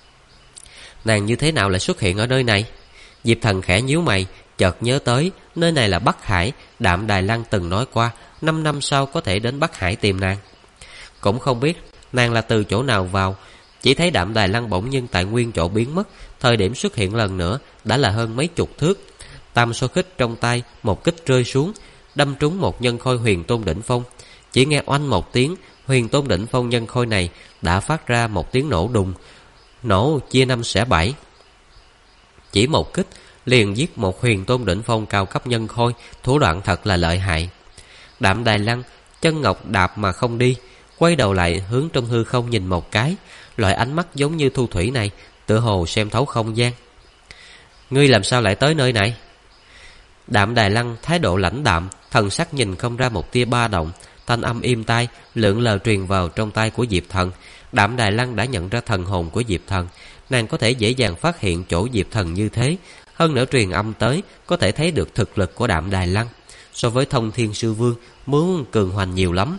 Nàng như thế nào lại xuất hiện ở nơi này? Diệp Thần khẽ nhíu mày, chợt nhớ tới nơi này là Bắc Hải. Đạm Đài Lăng từng nói qua 5 năm sau có thể đến Bắc Hải tìm nàng. Cũng không biết nàng là từ chỗ nào vào, chỉ thấy Đạm Đài Lăng bỗng nhiên tại nguyên chỗ biến mất. Thời điểm xuất hiện lần nữa đã là hơn mấy chục thước. Tam số khích trong tay một kích rơi xuống, đâm trúng một nhân khôi huyền tôn đỉnh phong. Chỉ nghe oanh một tiếng, huyền tôn đỉnh phong nhân khôi này đã phát ra một tiếng nổ đùng, nổ chia 5 xẻ 7. Chỉ một kích liền giết một huyền tôn đỉnh phong cao cấp nhân khôi, thủ đoạn thật là lợi hại. Đạm Đài Lăng chân ngọc đạp mà không đi, quay đầu lại hướng trong hư không nhìn một cái. Loại ánh mắt giống như thu thủy này tựa hồ xem thấu không gian. Ngươi làm sao lại tới nơi này? Đạm Đài Lăng thái độ lãnh đạm, thần sắc nhìn không ra một tia ba động. Thanh âm im tai lượn lờ truyền vào trong tai của Diệp Thần. Đạm Đài Lăng đã nhận ra thần hồn của Diệp Thần. Nàng có thể dễ dàng phát hiện chỗ Diệp Thần như thế. Hơn nữa truyền âm tới, có thể thấy được thực lực của Đạm Đài Lăng so với Thông Thiên Sư Vương muốn cường hoành nhiều lắm.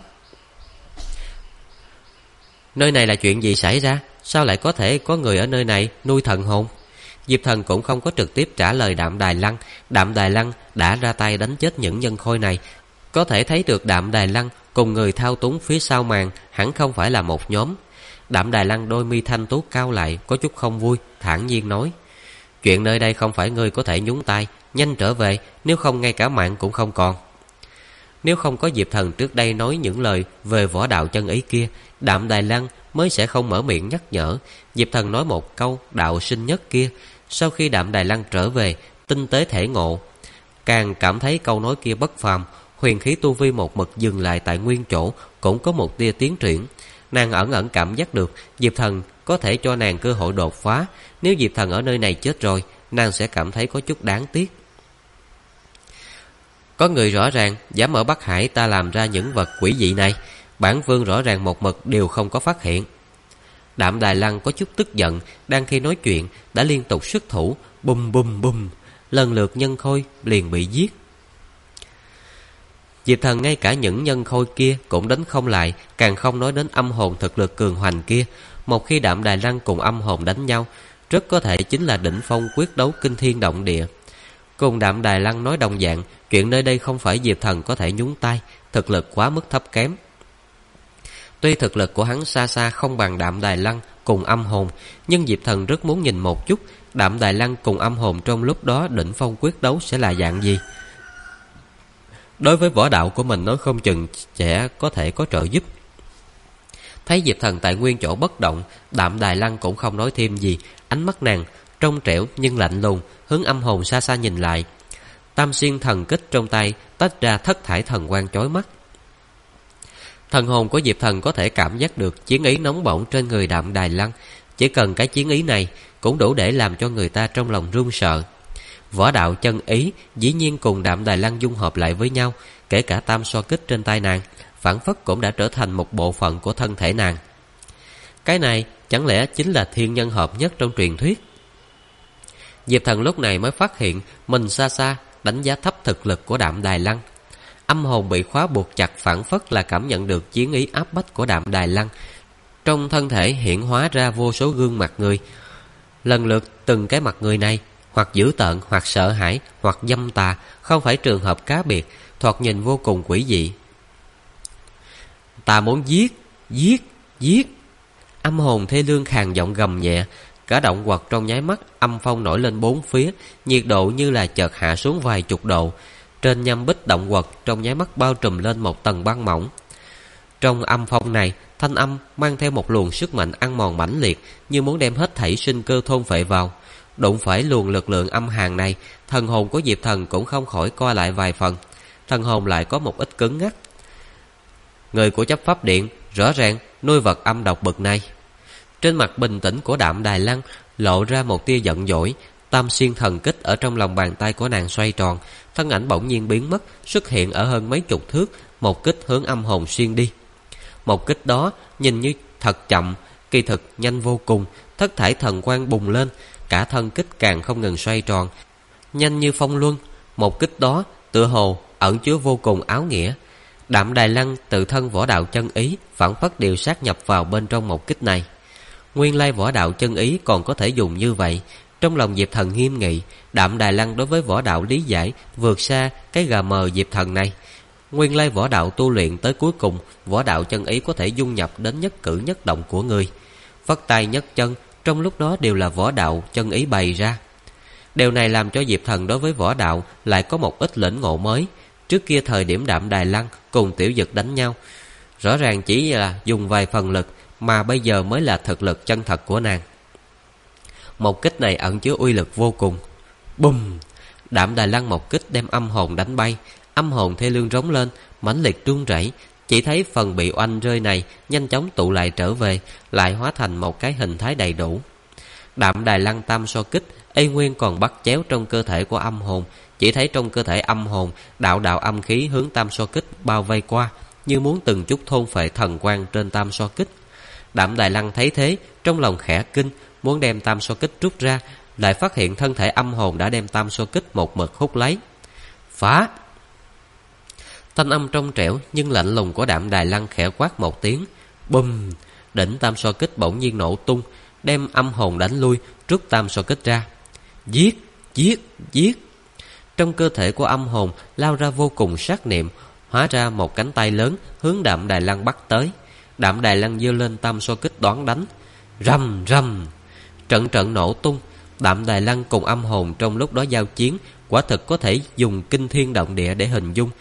Nơi này là chuyện gì xảy ra? Sao lại có thể có người ở nơi này nuôi thần hồn? Diệp Thần cũng không có trực tiếp trả lời Đạm Đài Lăng. Đạm Đài Lăng đã ra tay đánh chết những nhân khôi này. Có thể thấy được Đạm Đài Lăng cùng người thao túng phía sau màn hẳn không phải là một nhóm. Đạm Đài Lăng đôi mi thanh tú cao lại, có chút không vui, thản nhiên nói: chuyện nơi đây không phải ngươi có thể nhúng tay, nhanh trở về, nếu không ngay cả mạng cũng không còn. Nếu không có Diệp Thần trước đây nói những lời về võ đạo chân ý kia, Đạm Đài Lăng mới sẽ không mở miệng nhắc nhở. Diệp Thần nói một câu đạo sinh nhất kia, sau khi Đạm Đài Lăng trở về, tinh tế thể ngộ, càng cảm thấy câu nói kia bất phàm. Huyền khí tu vi một mực dừng lại tại nguyên chỗ, cũng có một tia tiến triển. Nàng ẩn ẩn cảm giác được Diệp Thần có thể cho nàng cơ hội đột phá. Nếu Diệp Thần ở nơi này chết rồi, nàng sẽ cảm thấy có chút đáng tiếc. Có người rõ ràng dám ở Bắc Hải ta làm ra những vật quỷ dị này, bản vương rõ ràng một mực đều không có phát hiện. Đạm Đài Lăng có chút tức giận, đang khi nói chuyện đã liên tục xuất thủ, bum bum bum, lần lượt nhân khôi liền bị giết. Diệp Thần ngay cả những nhân khôi kia cũng đánh không lại, càng không nói đến âm hồn thực lực cường hoành kia. Một khi Đạm Đài Lăng cùng âm hồn đánh nhau, rất có thể chính là đỉnh phong quyết đấu kinh thiên động địa. Cùng Đạm Đài Lăng nói đồng dạng, chuyện nơi đây không phải Diệp Thần có thể nhúng tay, thực lực quá mức thấp kém. Tuy thực lực của hắn xa xa không bằng Đạm Đài Lăng cùng âm hồn, nhưng Diệp Thần rất muốn nhìn một chút Đạm Đài Lăng cùng âm hồn trong lúc đó đỉnh phong quyết đấu sẽ là dạng gì. Đối với võ đạo của mình nói không chừng sẽ có thể có trợ giúp. Thấy Diệp Thần tại nguyên chỗ bất động, Đạm Đài Lăng cũng không nói thêm gì. Ánh mắt nàng trong trẻo nhưng lạnh lùng, hướng âm hồn xa xa nhìn lại. Tam xuyên thần kích trong tay tách ra thất thải thần quang chói mắt. Thần hồn của Diệp Thần có thể cảm giác được chiến ý nóng bỏng trên người Đạm Đài Lăng. Chỉ cần cái chiến ý này cũng đủ để làm cho người ta trong lòng run sợ. Võ đạo chân ý dĩ nhiên cùng Đạm Đài Lăng dung hợp lại với nhau, kể cả tam xoa kích trên tay nàng, phảng phất cũng đã trở thành một bộ phận của thân thể nàng. Cái này chẳng lẽ chính là thiên nhân hợp nhất trong truyền thuyết? Diệp Thần lúc này mới phát hiện mình xa xa đánh giá thấp thực lực của Đạm Đài Lăng. Âm hồn bị khóa buộc chặt, phảng phất là cảm nhận được chiến ý áp bách của Đạm Đài Lăng. Trong thân thể hiện hóa ra vô số gương mặt người, lần lượt từng cái mặt người này hoặc dữ tợn, hoặc sợ hãi, hoặc dâm tà, không phải trường hợp cá biệt, thoạt nhìn vô cùng quỷ dị. Ta muốn giết, giết, giết. Âm hồn thê lương khàn giọng gầm nhẹ. Cả động quật trong nháy mắt âm phong nổi lên bốn phía, nhiệt độ như là chợt hạ xuống vài chục độ. Trên nhâm bích động quật trong nháy mắt bao trùm lên một tầng băng mỏng. Trong âm phong này, thanh âm mang theo một luồng sức mạnh ăn mòn mãnh liệt, như muốn đem hết thảy sinh cơ thôn phệ vào. Đụng phải luồng lực lượng âm hàn này, thần hồn của Diệp Thần cũng không khỏi co lại vài phần. Thần hồn lại có một ít cứng ngắc. Người của chấp pháp điện rõ ràng nuôi vật âm độc bực này. Trên mặt bình tĩnh của Đạm Đài Lăng lộ ra một tia giận dỗi. Tam xuyên thần kích ở trong lòng bàn tay của nàng xoay tròn, thân ảnh bỗng nhiên biến mất, xuất hiện ở hơn mấy chục thước, một kích hướng âm hồn xuyên đi. Một kích đó nhìn như thật chậm, kỳ thực nhanh vô cùng. Thất thải thần quang bùng lên, cả thân kích càng không ngừng xoay tròn, nhanh như phong luân. Một kích đó tựa hồ ẩn chứa vô cùng áo nghĩa. Đạm Đài Lăng tự thân võ đạo chân ý phản phất đều sát nhập vào bên trong một kích này. Nguyên lai võ đạo chân ý còn có thể dùng như vậy. Trong lòng Diệp Thần nghiêm nghị. Đạm Đài Lăng đối với võ đạo lý giải vượt xa cái gà mờ Diệp Thần này. Nguyên lai võ đạo tu luyện tới cuối cùng, võ đạo chân ý có thể dung nhập đến nhất cử nhất động của người. Phất tay nhất chân, trong lúc đó đều là võ đạo chân ý bày ra. Điều này làm cho Diệp Thần đối với võ đạo lại có một ít lĩnh ngộ mới. Trước kia thời điểm Đạm Đài Lăng cùng Tiểu Dực đánh nhau, rõ ràng chỉ là dùng vài phần lực, mà bây giờ mới là thực lực chân thật của nàng. Một kích này ẩn chứa uy lực vô cùng. Bùm! Đạm Đài Lăng một kích đem âm hồn đánh bay. Âm hồn thê lương rống lên, mãnh liệt run rẩy. Chỉ thấy phần bị oanh rơi này nhanh chóng tụ lại trở về, lại hóa thành một cái hình thái đầy đủ. Đạm Đài Lăng tam so kích y nguyên còn bắt chéo trong cơ thể của âm hồn. Chỉ thấy trong cơ thể âm hồn, đạo đạo âm khí hướng tam so kích bao vây qua, như muốn từng chút thôn phệ thần quang trên tam so kích. Đạm Đài Lăng thấy thế, trong lòng khẽ kinh, muốn đem tam so kích rút ra, lại phát hiện thân thể âm hồn đã đem tam so kích một mực hút lấy. Phá! Thanh âm trong trẻo nhưng lạnh lùng của Đạm Đài Lăng khẽ quát một tiếng. Bùm! Đỉnh tam so kích bỗng nhiên nổ tung, đem âm hồn đánh lui, rút tam so kích ra. Giết! Giết! Giết! Trong cơ thể của âm hồn lao ra vô cùng sát niệm, hóa ra một cánh tay lớn hướng Đạm Đài Lăng bắt tới. Đạm Đài Lăng giơ lên tam so kích đón đánh. Rầm rầm! Trận trận nổ tung. Đạm Đài Lăng cùng âm hồn trong lúc đó giao chiến, quả thực có thể dùng kinh thiên động địa để hình dung.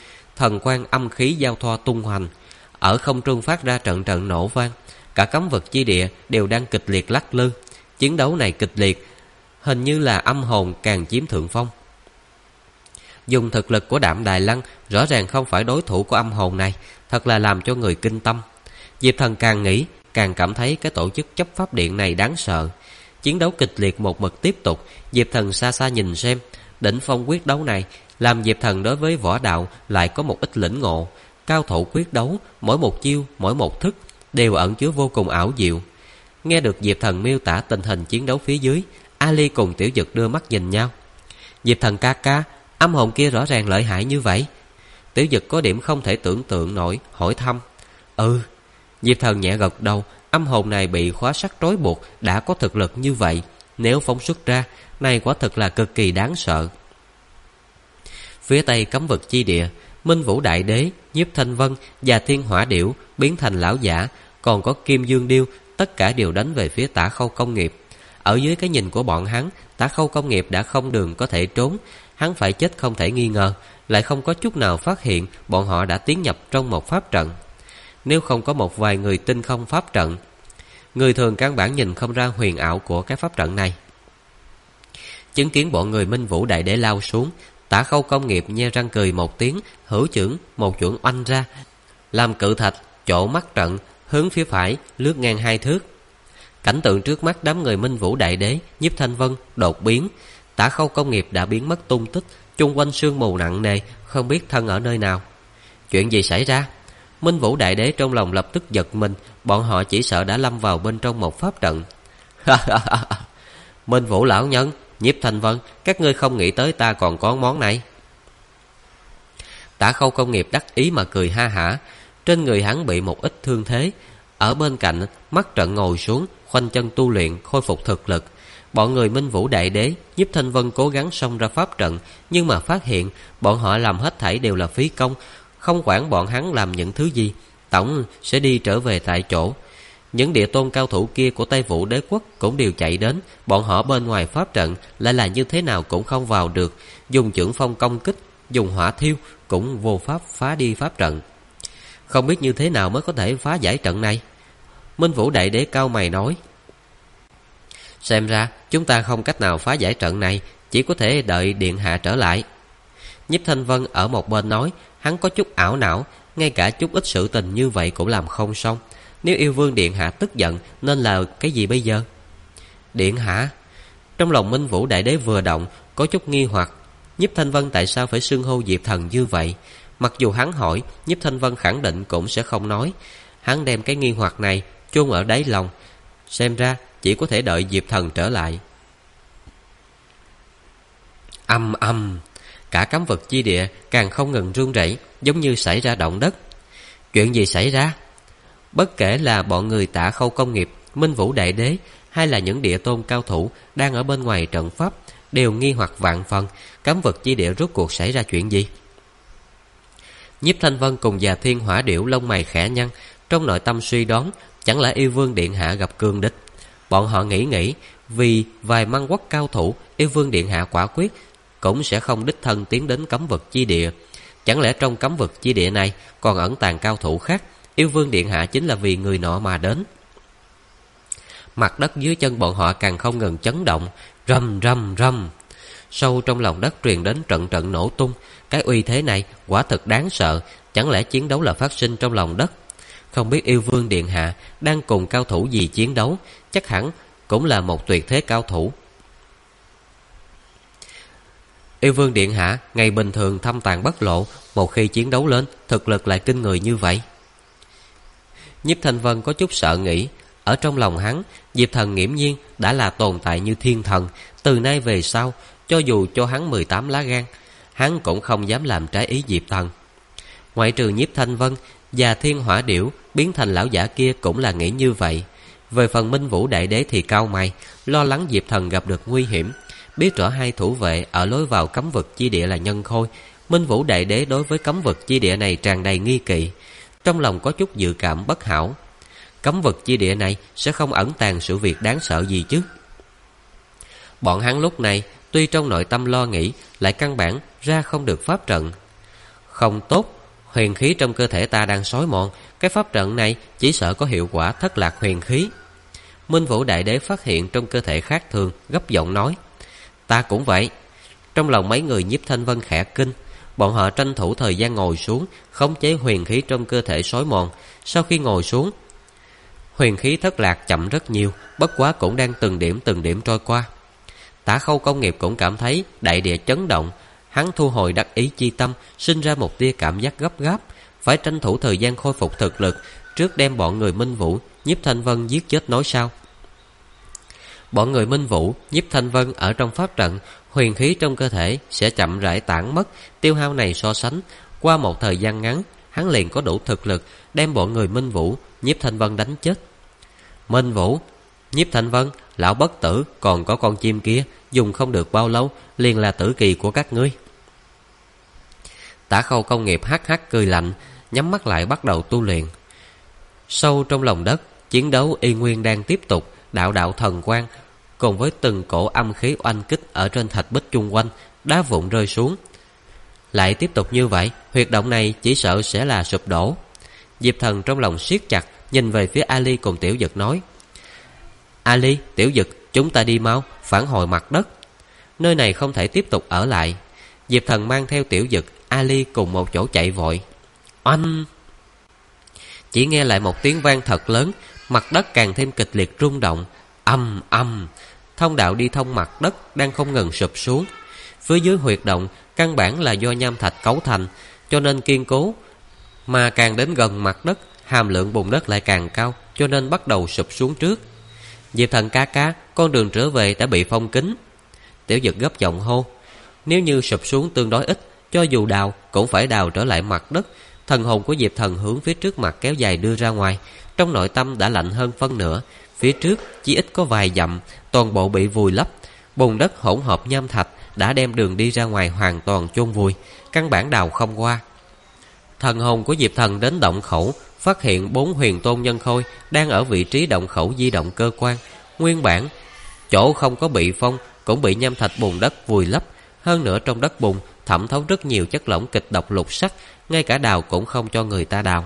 thần quang âm khí giao thoa tung hoành, ở không trung phát ra trận trận nổ vang. Cả cấm vực chi địa đều đang kịch liệt lắc lư. Chiến đấu này kịch liệt, hình như là âm hồn càng chiếm thượng phong. Dùng thực lực của Đạm Đài Lăng rõ ràng không phải đối thủ của âm hồn này, thật là làm cho người kinh tâm. Diệp Thần càng nghĩ càng cảm thấy cái tổ chức chấp pháp điện này đáng sợ. Chiến đấu kịch liệt một mực tiếp tục. Diệp Thần xa xa nhìn xem, đỉnh phong quyết đấu này làm Diệp Thần đối với võ đạo lại có một ít lĩnh ngộ. Cao thủ quyết đấu, mỗi một chiêu, mỗi một thức đều ẩn chứa vô cùng ảo diệu. Nghe được Diệp Thần miêu tả tình hình chiến đấu phía dưới, Ali cùng Tiểu Dực đưa mắt nhìn nhau. Diệp Thần ca ca, âm hồn kia rõ ràng lợi hại như vậy. Tiểu Dực có điểm không thể tưởng tượng nổi, hỏi thăm. Diệp Thần nhẹ gật đầu. Âm hồn này bị khóa sắt trói buộc, đã có thực lực như vậy, nếu phóng xuất ra, này quả thực là cực kỳ đáng sợ. Phía tây cấm vực chi địa, Minh Vũ Đại Đế, Nhiếp Thanh Vân và Thiên Hỏa Điểu biến thành lão giả, còn có Kim Dương Điêu, tất cả đều đánh về phía Tả Khâu Công Nghiệp. Ở dưới cái nhìn của bọn hắn, Tả Khâu Công Nghiệp đã không đường có thể trốn, hắn phải chết không thể nghi ngờ, lại không có chút nào phát hiện bọn họ đã tiến nhập trong một pháp trận. Nếu không có một vài người tinh không pháp trận, người thường căn bản nhìn không ra huyền ảo của cái pháp trận này. Chứng kiến bọn người Minh Vũ Đại Đế lao xuống, Tả Khâu Công Nghiệp nhe răng cười một tiếng, hữu chưởng một chưởng oanh ra, làm cự thạch chỗ mắt trận hướng phía phải lướt ngang 2 thước. Cảnh tượng trước mắt đám người Minh Vũ Đại Đế, Nhiếp Thanh Vân đột biến. Tả Khâu Công Nghiệp đã biến mất tung tích, chung quanh sương mù nặng nề, không biết thân ở nơi nào. Chuyện gì xảy ra? Minh Vũ Đại Đế trong lòng lập tức giật mình, bọn họ chỉ sợ đã lâm vào bên trong một pháp trận. Minh Vũ lão nhân, Nhiếp Thanh Vân, các ngươi không nghĩ tới ta còn có món này. Tả Khâu Công Nghiệp đắc ý mà cười ha hả. Trên người hắn bị một ít thương thế, ở bên cạnh mắt trận ngồi xuống, khoanh chân tu luyện khôi phục thực lực. Bọn người Minh Vũ Đại Đế, Nhiếp Thanh Vân cố gắng xông ra pháp trận, nhưng mà phát hiện bọn họ làm hết thảy đều là phí công, không quản bọn hắn làm những thứ gì, tổng sẽ đi trở về tại chỗ. Những địa tôn cao thủ kia của Tây Vũ Đế quốc cũng đều chạy đến, bọn họ bên ngoài pháp trận lại là như thế nào cũng không vào được, dùng chưởng phong công kích, dùng hỏa thiêu cũng vô pháp phá đi pháp trận. Không biết như thế nào mới có thể phá giải trận này. Minh Vũ Đại Đế cau mày nói, xem ra chúng ta không cách nào phá giải trận này, chỉ có thể đợi điện hạ trở lại. Nhiếp Thanh Vân ở một bên nói, hắn có chút ảo não, ngay cả chút ít sự tình như vậy cũng làm không xong. Nếu yêu vương điện hạ tức giận nên là cái gì bây giờ? Điện hạ? Trong lòng Minh Vũ Đại Đế vừa động, có chút nghi hoặc. Nhiếp Thanh Vân tại sao phải xưng hô Diệp Thần như vậy? Mặc dù hắn hỏi, Nhiếp Thanh Vân khẳng định cũng sẽ không nói. Hắn đem cái nghi hoặc này chôn ở đáy lòng, xem ra chỉ có thể đợi Diệp Thần trở lại. Âm âm, cả cấm vực chi địa càng không ngừng rung rẩy, giống như xảy ra động đất. Chuyện gì xảy ra? Bất kể là bọn người Tả Khâu Công Nghiệp, Minh Vũ Đại Đế hay là những địa tôn cao thủ đang ở bên ngoài trận pháp đều nghi hoặc vạn phần, cấm vực chi địa rốt cuộc xảy ra chuyện gì? Nhiếp Thanh Vân cùng Già Thiên Hỏa Điểu lông mày khẽ nhăn, trong nội tâm suy đoán, chẳng lẽ yêu vương điện hạ gặp cường địch? Bọn họ nghĩ, vì vài Măng Quốc cao thủ, yêu vương điện hạ quả quyết cũng sẽ không đích thân tiến đến cấm vực chi địa. Chẳng lẽ trong cấm vực chi địa này còn ẩn tàng cao thủ khác, yêu vương điện hạ chính là vì người nọ mà đến? Mặt đất dưới chân bọn họ càng không ngừng chấn động, rầm rầm rầm. Sâu trong lòng đất truyền đến trận trận nổ tung. Cái uy thế này quả thực đáng sợ. Chẳng lẽ chiến đấu là phát sinh trong lòng đất? Không biết yêu vương điện hạ đang cùng cao thủ gì chiến đấu, chắc hẳn cũng là một tuyệt thế cao thủ. Yêu vương điện hạ ngày bình thường thâm tàn bất lộ, một khi chiến đấu lên thực lực lại kinh người như vậy. Nhiếp Thanh Vân có chút sợ nghĩ, ở trong lòng hắn, Diệp Thần nghiễm nhiên đã là tồn tại như thiên thần. Từ nay về sau, cho dù cho hắn 18 lá gan, hắn cũng không dám làm trái ý Diệp Thần. Ngoại trừ Nhiếp Thanh Vân và Thiên Hỏa Điểu biến thành lão giả kia cũng là nghĩ như vậy. Về phần Minh Vũ Đại Đế thì cau mày, lo lắng Diệp Thần gặp được nguy hiểm. Biết rõ hai thủ vệ ở lối vào cấm vực chi địa là Nhân Khôi, Minh Vũ Đại Đế đối với cấm vực chi địa này tràn đầy nghi kỵ, trong lòng có chút dự cảm bất hảo. Cấm vực chi địa này sẽ không ẩn tàng sự việc đáng sợ gì chứ? Bọn hắn lúc này tuy trong nội tâm lo nghĩ, lại căn bản ra không được pháp trận. Không tốt, Huyền khí trong cơ thể ta đang xói mòn, cái pháp trận này chỉ sợ có hiệu quả thất lạc huyền khí. Minh Vũ Đại Đế phát hiện trong cơ thể khác thường, gấp giọng nói: Ta cũng vậy. Trong lòng mấy người Nhiếp Thanh Vân khẽ kinh. Bọn họ tranh thủ thời gian ngồi xuống, khống chế huyền khí trong cơ thể xói mòn. Sau khi ngồi xuống, huyền khí thất lạc chậm rất nhiều, bất quá cũng đang từng điểm trôi qua. Tả Khâu Công Nghiệp cũng cảm thấy đại địa chấn động. Hắn thu hồi đắc ý chi tâm, sinh ra một tia cảm giác gấp gáp, phải tranh thủ thời gian khôi phục thực lực, trước đem bọn người Minh Vũ, Nhiếp Thanh Vân giết chết nói sau. Bọn người Minh Vũ, Nhiếp Thanh Vân ở trong pháp trận, huyền khí trong cơ thể sẽ chậm rãi tản mất. Tiêu hao này so sánh, qua một thời gian ngắn, hắn liền có đủ thực lực đem bọn người Minh Vũ, Nhiếp Thanh Vân đánh chết. Minh Vũ, Nhiếp Thanh Vân, lão bất tử còn có con chim kia, dùng không được bao lâu liền là tử kỳ của các ngươi. Tả Khâu Công Nghiệp hắc hắc cười lạnh, nhắm mắt lại bắt đầu tu luyện. Sâu trong lòng đất, chiến đấu y nguyên đang tiếp tục. Đạo đạo thần quang cùng với từng cổ âm khí oanh kích ở trên thạch bích chung quanh, đá vụn rơi xuống. Lại tiếp tục như vậy, huyệt động này chỉ sợ sẽ là sụp đổ. Diệp Thần trong lòng siết chặt, nhìn về phía Ali cùng Tiểu Dực nói: Ali, Tiểu Dực, chúng ta đi mau, phản hồi mặt đất. Nơi này không thể tiếp tục ở lại. Diệp Thần mang theo Tiểu Dực, Ali cùng một chỗ chạy vội. Oanh! Chỉ nghe lại một tiếng vang thật lớn, mặt đất càng thêm kịch liệt rung động. Âm âm, thông đạo đi thông mặt đất đang không ngừng sụp xuống. Phía dưới huyệt động căn bản là do nham thạch cấu thành, cho nên kiên cố, mà càng đến gần mặt đất, hàm lượng bùn đất lại càng cao, cho nên bắt đầu sụp xuống trước. Diệp Thần ca ca, con đường trở về đã bị phong kín. Tiểu Dực gấp giọng hô: Nếu như sụp xuống tương đối ít, cho dù đào cũng phải đào trở lại mặt đất. Thần hồn của Diệp Thần hướng phía trước mặt kéo dài đưa ra ngoài, trong nội tâm đã lạnh hơn phân nửa. Phía trước chỉ ít có vài dặm, toàn bộ bị vùi lấp. Bùn đất hỗn hợp nham thạch đã đem đường đi ra ngoài hoàn toàn chôn vùi, căn bản đào không qua. Thần hồn của Diệp Thần đến động khẩu, phát hiện 4 huyền tôn nhân khôi đang ở vị trí động khẩu di động cơ quan. Nguyên bản chỗ không có bị phong cũng bị nham thạch bùn đất vùi lấp. Hơn nữa trong đất bùn thẩm thấu rất nhiều chất lỏng kịch độc lục sắc, ngay cả đào cũng không cho người ta đào.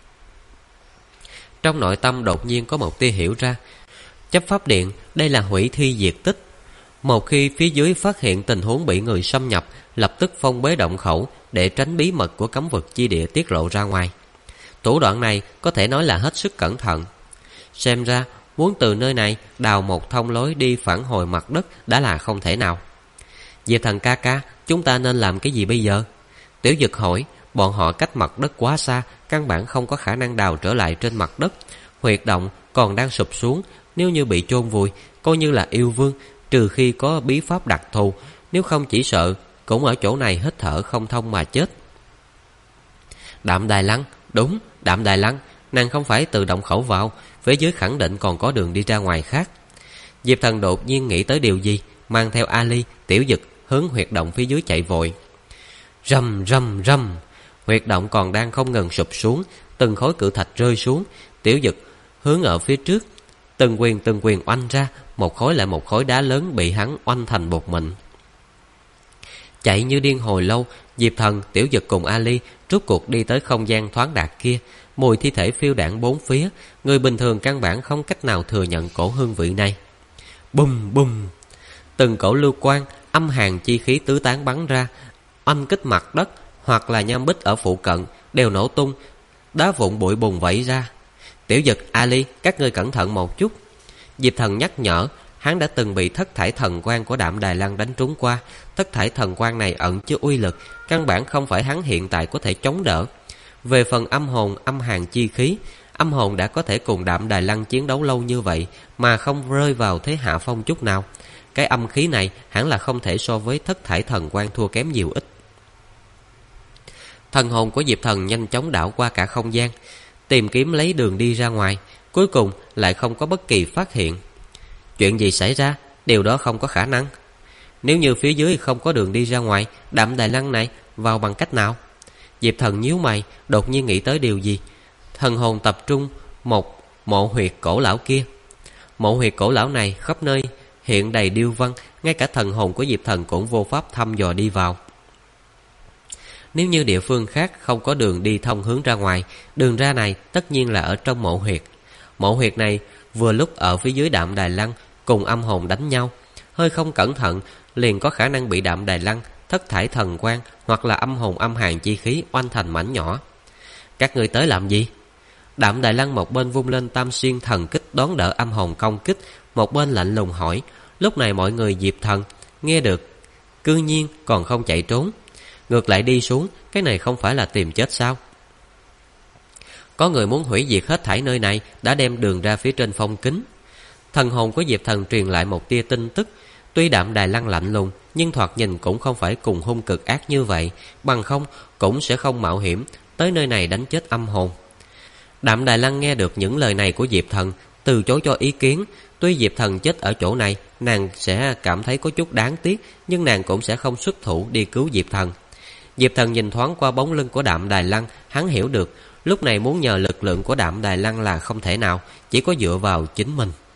Trong nội tâm đột nhiên có một tia hiểu ra. Chấp pháp điện, đây là hủy thi diệt tích. Một khi phía dưới phát hiện tình huống bị người xâm nhập, lập tức phong bế động khẩu để tránh bí mật của cấm vực chi địa tiết lộ ra ngoài. Thủ đoạn này có thể nói là hết sức cẩn thận. Xem ra muốn từ nơi này đào một thông lối đi phản hồi mặt đất đã là không thể nào. Diệp Thần ca ca, chúng ta nên làm cái gì bây giờ? Tiểu Dực hỏi. Bọn họ cách mặt đất quá xa, căn bản không có khả năng đào trở lại trên mặt đất. Huyệt động còn đang sụp xuống, nếu như bị chôn vùi, coi như là yêu vương, trừ khi có bí pháp đặc thù, nếu không chỉ sợ cũng ở chỗ này hít thở không thông mà chết. Đạm Đài Lăng, đúng, Đạm Đài Lăng, nàng không phải từ động khẩu vào, phía dưới khẳng định còn có đường đi ra ngoài khác. Diệp Thần đột nhiên nghĩ tới điều gì, mang theo Ali, Tiểu Dực hướng huyệt động phía dưới chạy vội. Rầm rầm rầm, huyệt động còn đang không ngừng sụp xuống, từng khối cự thạch rơi xuống. Tiểu Dực hướng ở phía trước, từng quyền oanh ra, một khối lại một khối đá lớn bị hắn oanh thành bột mịn. Chạy như điên hồi lâu, Diệp Thần, Tiểu Dực cùng Ali rốt cuộc đi tới không gian thoáng đạt kia. Mùi thi thể phiêu đãng bốn phía, người bình thường căn bản không cách nào thừa nhận cổ hương vị này. Bùm bùm, từng cổ lưu quang, âm hàn chi khí tứ tán bắn ra, oanh kích mặt đất hoặc là nham bích ở phụ cận đều nổ tung, đá vụn bụi bùn vẩy ra. Tiểu Dực, Ali, các ngươi cẩn thận một chút. Diệp Thần nhắc nhở. Hắn đã từng bị thất thải thần quang của Đạm Đài Lăng đánh trúng qua. Thất thải thần quang này ẩn chứa uy lực, căn bản không phải hắn hiện tại có thể chống đỡ. Về phần âm hồn, âm hàn chi khí, âm hồn đã có thể cùng Đạm Đài Lăng chiến đấu lâu như vậy mà không rơi vào thế hạ phong chút nào. Cái âm khí này hẳn là không thể so với thất thải thần quang thua kém nhiều ít. Thần hồn của Diệp Thần nhanh chóng đảo qua cả không gian, tìm kiếm lấy đường đi ra ngoài. Cuối cùng lại không có bất kỳ phát hiện. Chuyện gì xảy ra? Điều đó không có khả năng. Nếu như phía dưới không có đường đi ra ngoài, Đạm Đài Lăng này vào bằng cách nào? Diệp Thần nhíu mày, đột nhiên nghĩ tới điều gì. Thần hồn tập trung một mộ huyệt cổ lão kia. Mộ huyệt cổ lão này khắp nơi hiện đầy điêu văn, ngay cả thần hồn của Diệp Thần cũng vô pháp thăm dò đi vào. Nếu như địa phương khác không có đường đi thông hướng ra ngoài, đường ra này tất nhiên là ở trong mộ huyệt. Mộ huyệt này vừa lúc ở phía dưới Đạm Đài Lăng, cùng âm hồn đánh nhau. Hơi không cẩn thận liền có khả năng bị Đạm Đài Lăng, thất thải thần quang hoặc là âm hồn âm hàn chi khí oanh thành mảnh nhỏ. Các ngươi tới làm gì? Đạm Đài Lăng một bên vung lên Tam Xuyên thần kích đón đỡ âm hồn công kích, một bên lạnh lùng hỏi. Lúc này mọi người Diệp Thần nghe được, cư nhiên còn không chạy trốn, ngược lại đi xuống, cái này không phải là tìm chết sao? Có người muốn hủy diệt hết thảy nơi này, đã đem đường ra phía trên phong kính. Thần hồn của Diệp Thần truyền lại một tia tin tức. Tuy Đạm Đài Lăng lạnh lùng, nhưng thoạt nhìn cũng không phải cùng hung cực ác như vậy, bằng không cũng sẽ không mạo hiểm tới nơi này đánh chết âm hồn. Đạm Đài Lăng nghe được những lời này của Diệp Thần, từ chối cho ý kiến. Tuy Diệp Thần chết ở chỗ này, nàng sẽ cảm thấy có chút đáng tiếc, nhưng nàng cũng sẽ không xuất thủ đi cứu Diệp Thần. Diệp Thần nhìn thoáng qua bóng lưng của Đạm Đài Lăng, hắn hiểu được lúc này muốn nhờ lực lượng của Đạm Đài Lăng là không thể nào, chỉ có dựa vào chính mình.